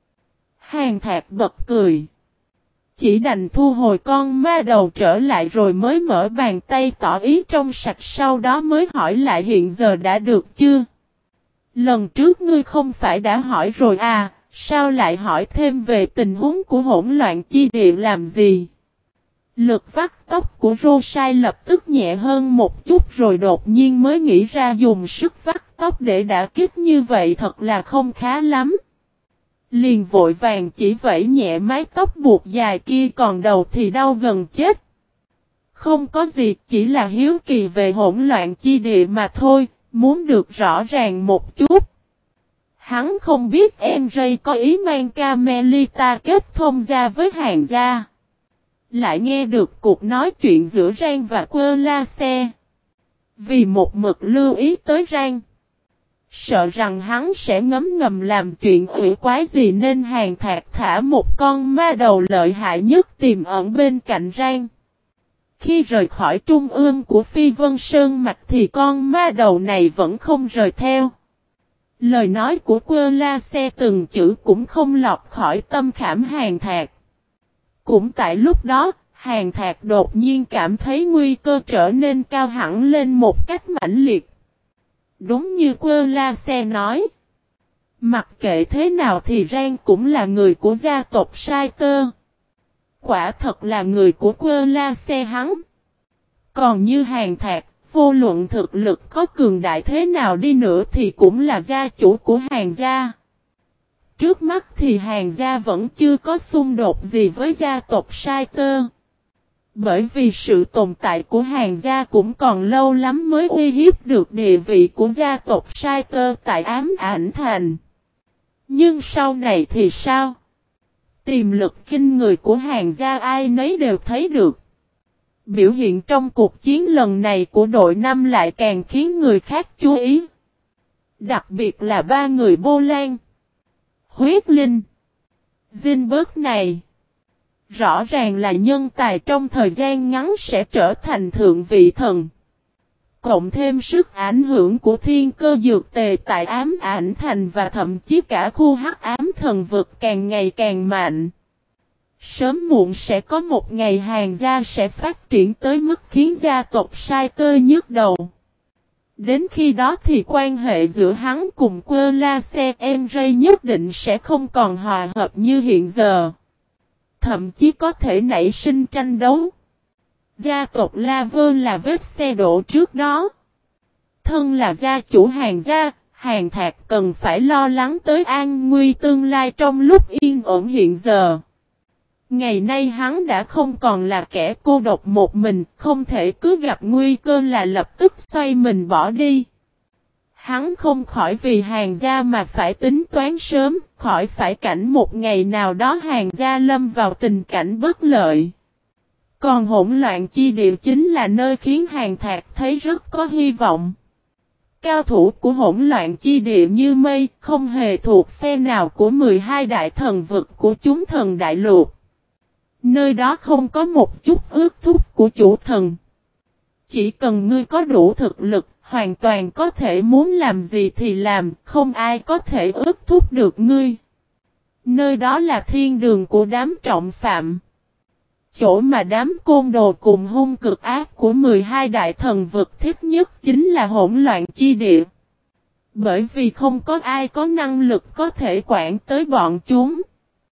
A: Hàn Thạc bật cười. Chỉ đành thu hồi con ma đầu trở lại rồi mới mở bàn tay tỏ ý trong sạch sau đó mới hỏi lại hiện giờ đã được chưa? Lần trước ngươi không phải đã hỏi rồi à, sao lại hỏi thêm về tình huống của hỗn loạn chi địa làm gì? Lực vắt tóc của Rosai lập tức nhẹ hơn một chút rồi đột nhiên mới nghĩ ra dùng sức vắt tóc để đả kích như vậy thật là không khá lắm. Liền vội vàng chỉ vẫy nhẹ mái tóc buộc dài kia còn đầu thì đau gần chết. Không có gì, chỉ là hiếu kỳ về hỗn loạn chi địa mà thôi, muốn được rõ ràng một chút. Hắn không biết Enray có ý mang Carmelita kết thông gia với Hàn gia. Lại nghe được cuộc nói chuyện giữa Rang và Quơ-la-xe. Vì một mực lưu ý tới Rang. Sợ rằng hắn sẽ ngấm ngầm làm chuyện ủy quái gì nên Hàn Thạc thả một con ma đầu lợi hại nhất tiềm ẩn bên cạnh Rang. Khi rời khỏi trung ương của Phi Vân Sơn Mạch thì con ma đầu này vẫn không rời theo. Lời nói của Quơ-la-xe từng chữ cũng không lọt khỏi tâm khảm Hàn Thạc. Cũng tại lúc đó, Hàn Thạc đột nhiên cảm thấy nguy cơ trở nên cao hẳn lên một cách mãnh liệt. Đúng như Quơ-la-xe nói. Mặc kệ thế nào thì Rang cũng là người của gia tộc Sai Tơ. Quả thật là người của Quơ-la-xe hắn. Còn như Hàn Thạc, vô luận thực lực có cường đại thế nào đi nữa thì cũng là gia chủ của Hàn gia. Trước mắt thì Hàn gia vẫn chưa có xung đột gì với gia tộc Sai Tơ. Bởi vì sự tồn tại của Hàn gia cũng còn lâu lắm mới uy hiếp được địa vị của gia tộc Sai Tơ tại Ám Ảnh Thành. Nhưng sau này thì sao? Tiềm lực kinh người của Hàn gia ai nấy đều thấy được. Biểu hiện trong cuộc chiến lần này của đội 5 lại càng khiến người khác chú ý. Đặc biệt là ba người Bô Lan, Huyết Linh, Zinberg này. Rõ ràng là nhân tài trong thời gian ngắn sẽ trở thành thượng vị thần. Cộng thêm sức ảnh hưởng của thiên cơ dược tề tại Ám Ảnh Thành và thậm chí cả khu hắc ám thần vực càng ngày càng mạnh. Sớm muộn sẽ có một ngày Hàn gia sẽ phát triển tới mức khiến gia tộc Sai Tơ nhức đầu. Đến khi đó thì quan hệ giữa hắn cùng Quơ-la-xe Enray nhất định sẽ không còn hòa hợp như hiện giờ. Thậm chí có thể nảy sinh tranh đấu. Gia tộc La Vơ là vết xe đổ trước đó. Thân là gia chủ Hàn gia, Hàn Thạc cần phải lo lắng tới an nguy tương lai trong lúc yên ổn hiện giờ. Ngày nay hắn đã không còn là kẻ cô độc một mình, không thể cứ gặp nguy cơ là lập tức xoay mình bỏ đi. Hắn không khỏi vì Hàn gia mà phải tính toán sớm, khỏi phải cảnh một ngày nào đó Hàn gia lâm vào tình cảnh bất lợi. Còn hỗn loạn chi địa chính là nơi khiến Hàn Thạc thấy rất có hy vọng. Cao thủ của hỗn loạn chi địa như mây, không hề thuộc phe nào của 12 đại thần vực của chúng thần đại lục. Nơi đó không có một chút ước thúc của chủ thần. Chỉ cần ngươi có đủ thực lực, hoàn toàn có thể muốn làm gì thì làm, không ai có thể ước thúc được ngươi. Nơi đó là thiên đường của đám trọng phạm. Chỗ mà đám côn đồ cùng hung cực ác của 12 đại thần vực thích nhất chính là hỗn loạn chi địa. Bởi vì không có ai có năng lực có thể quản tới bọn chúng.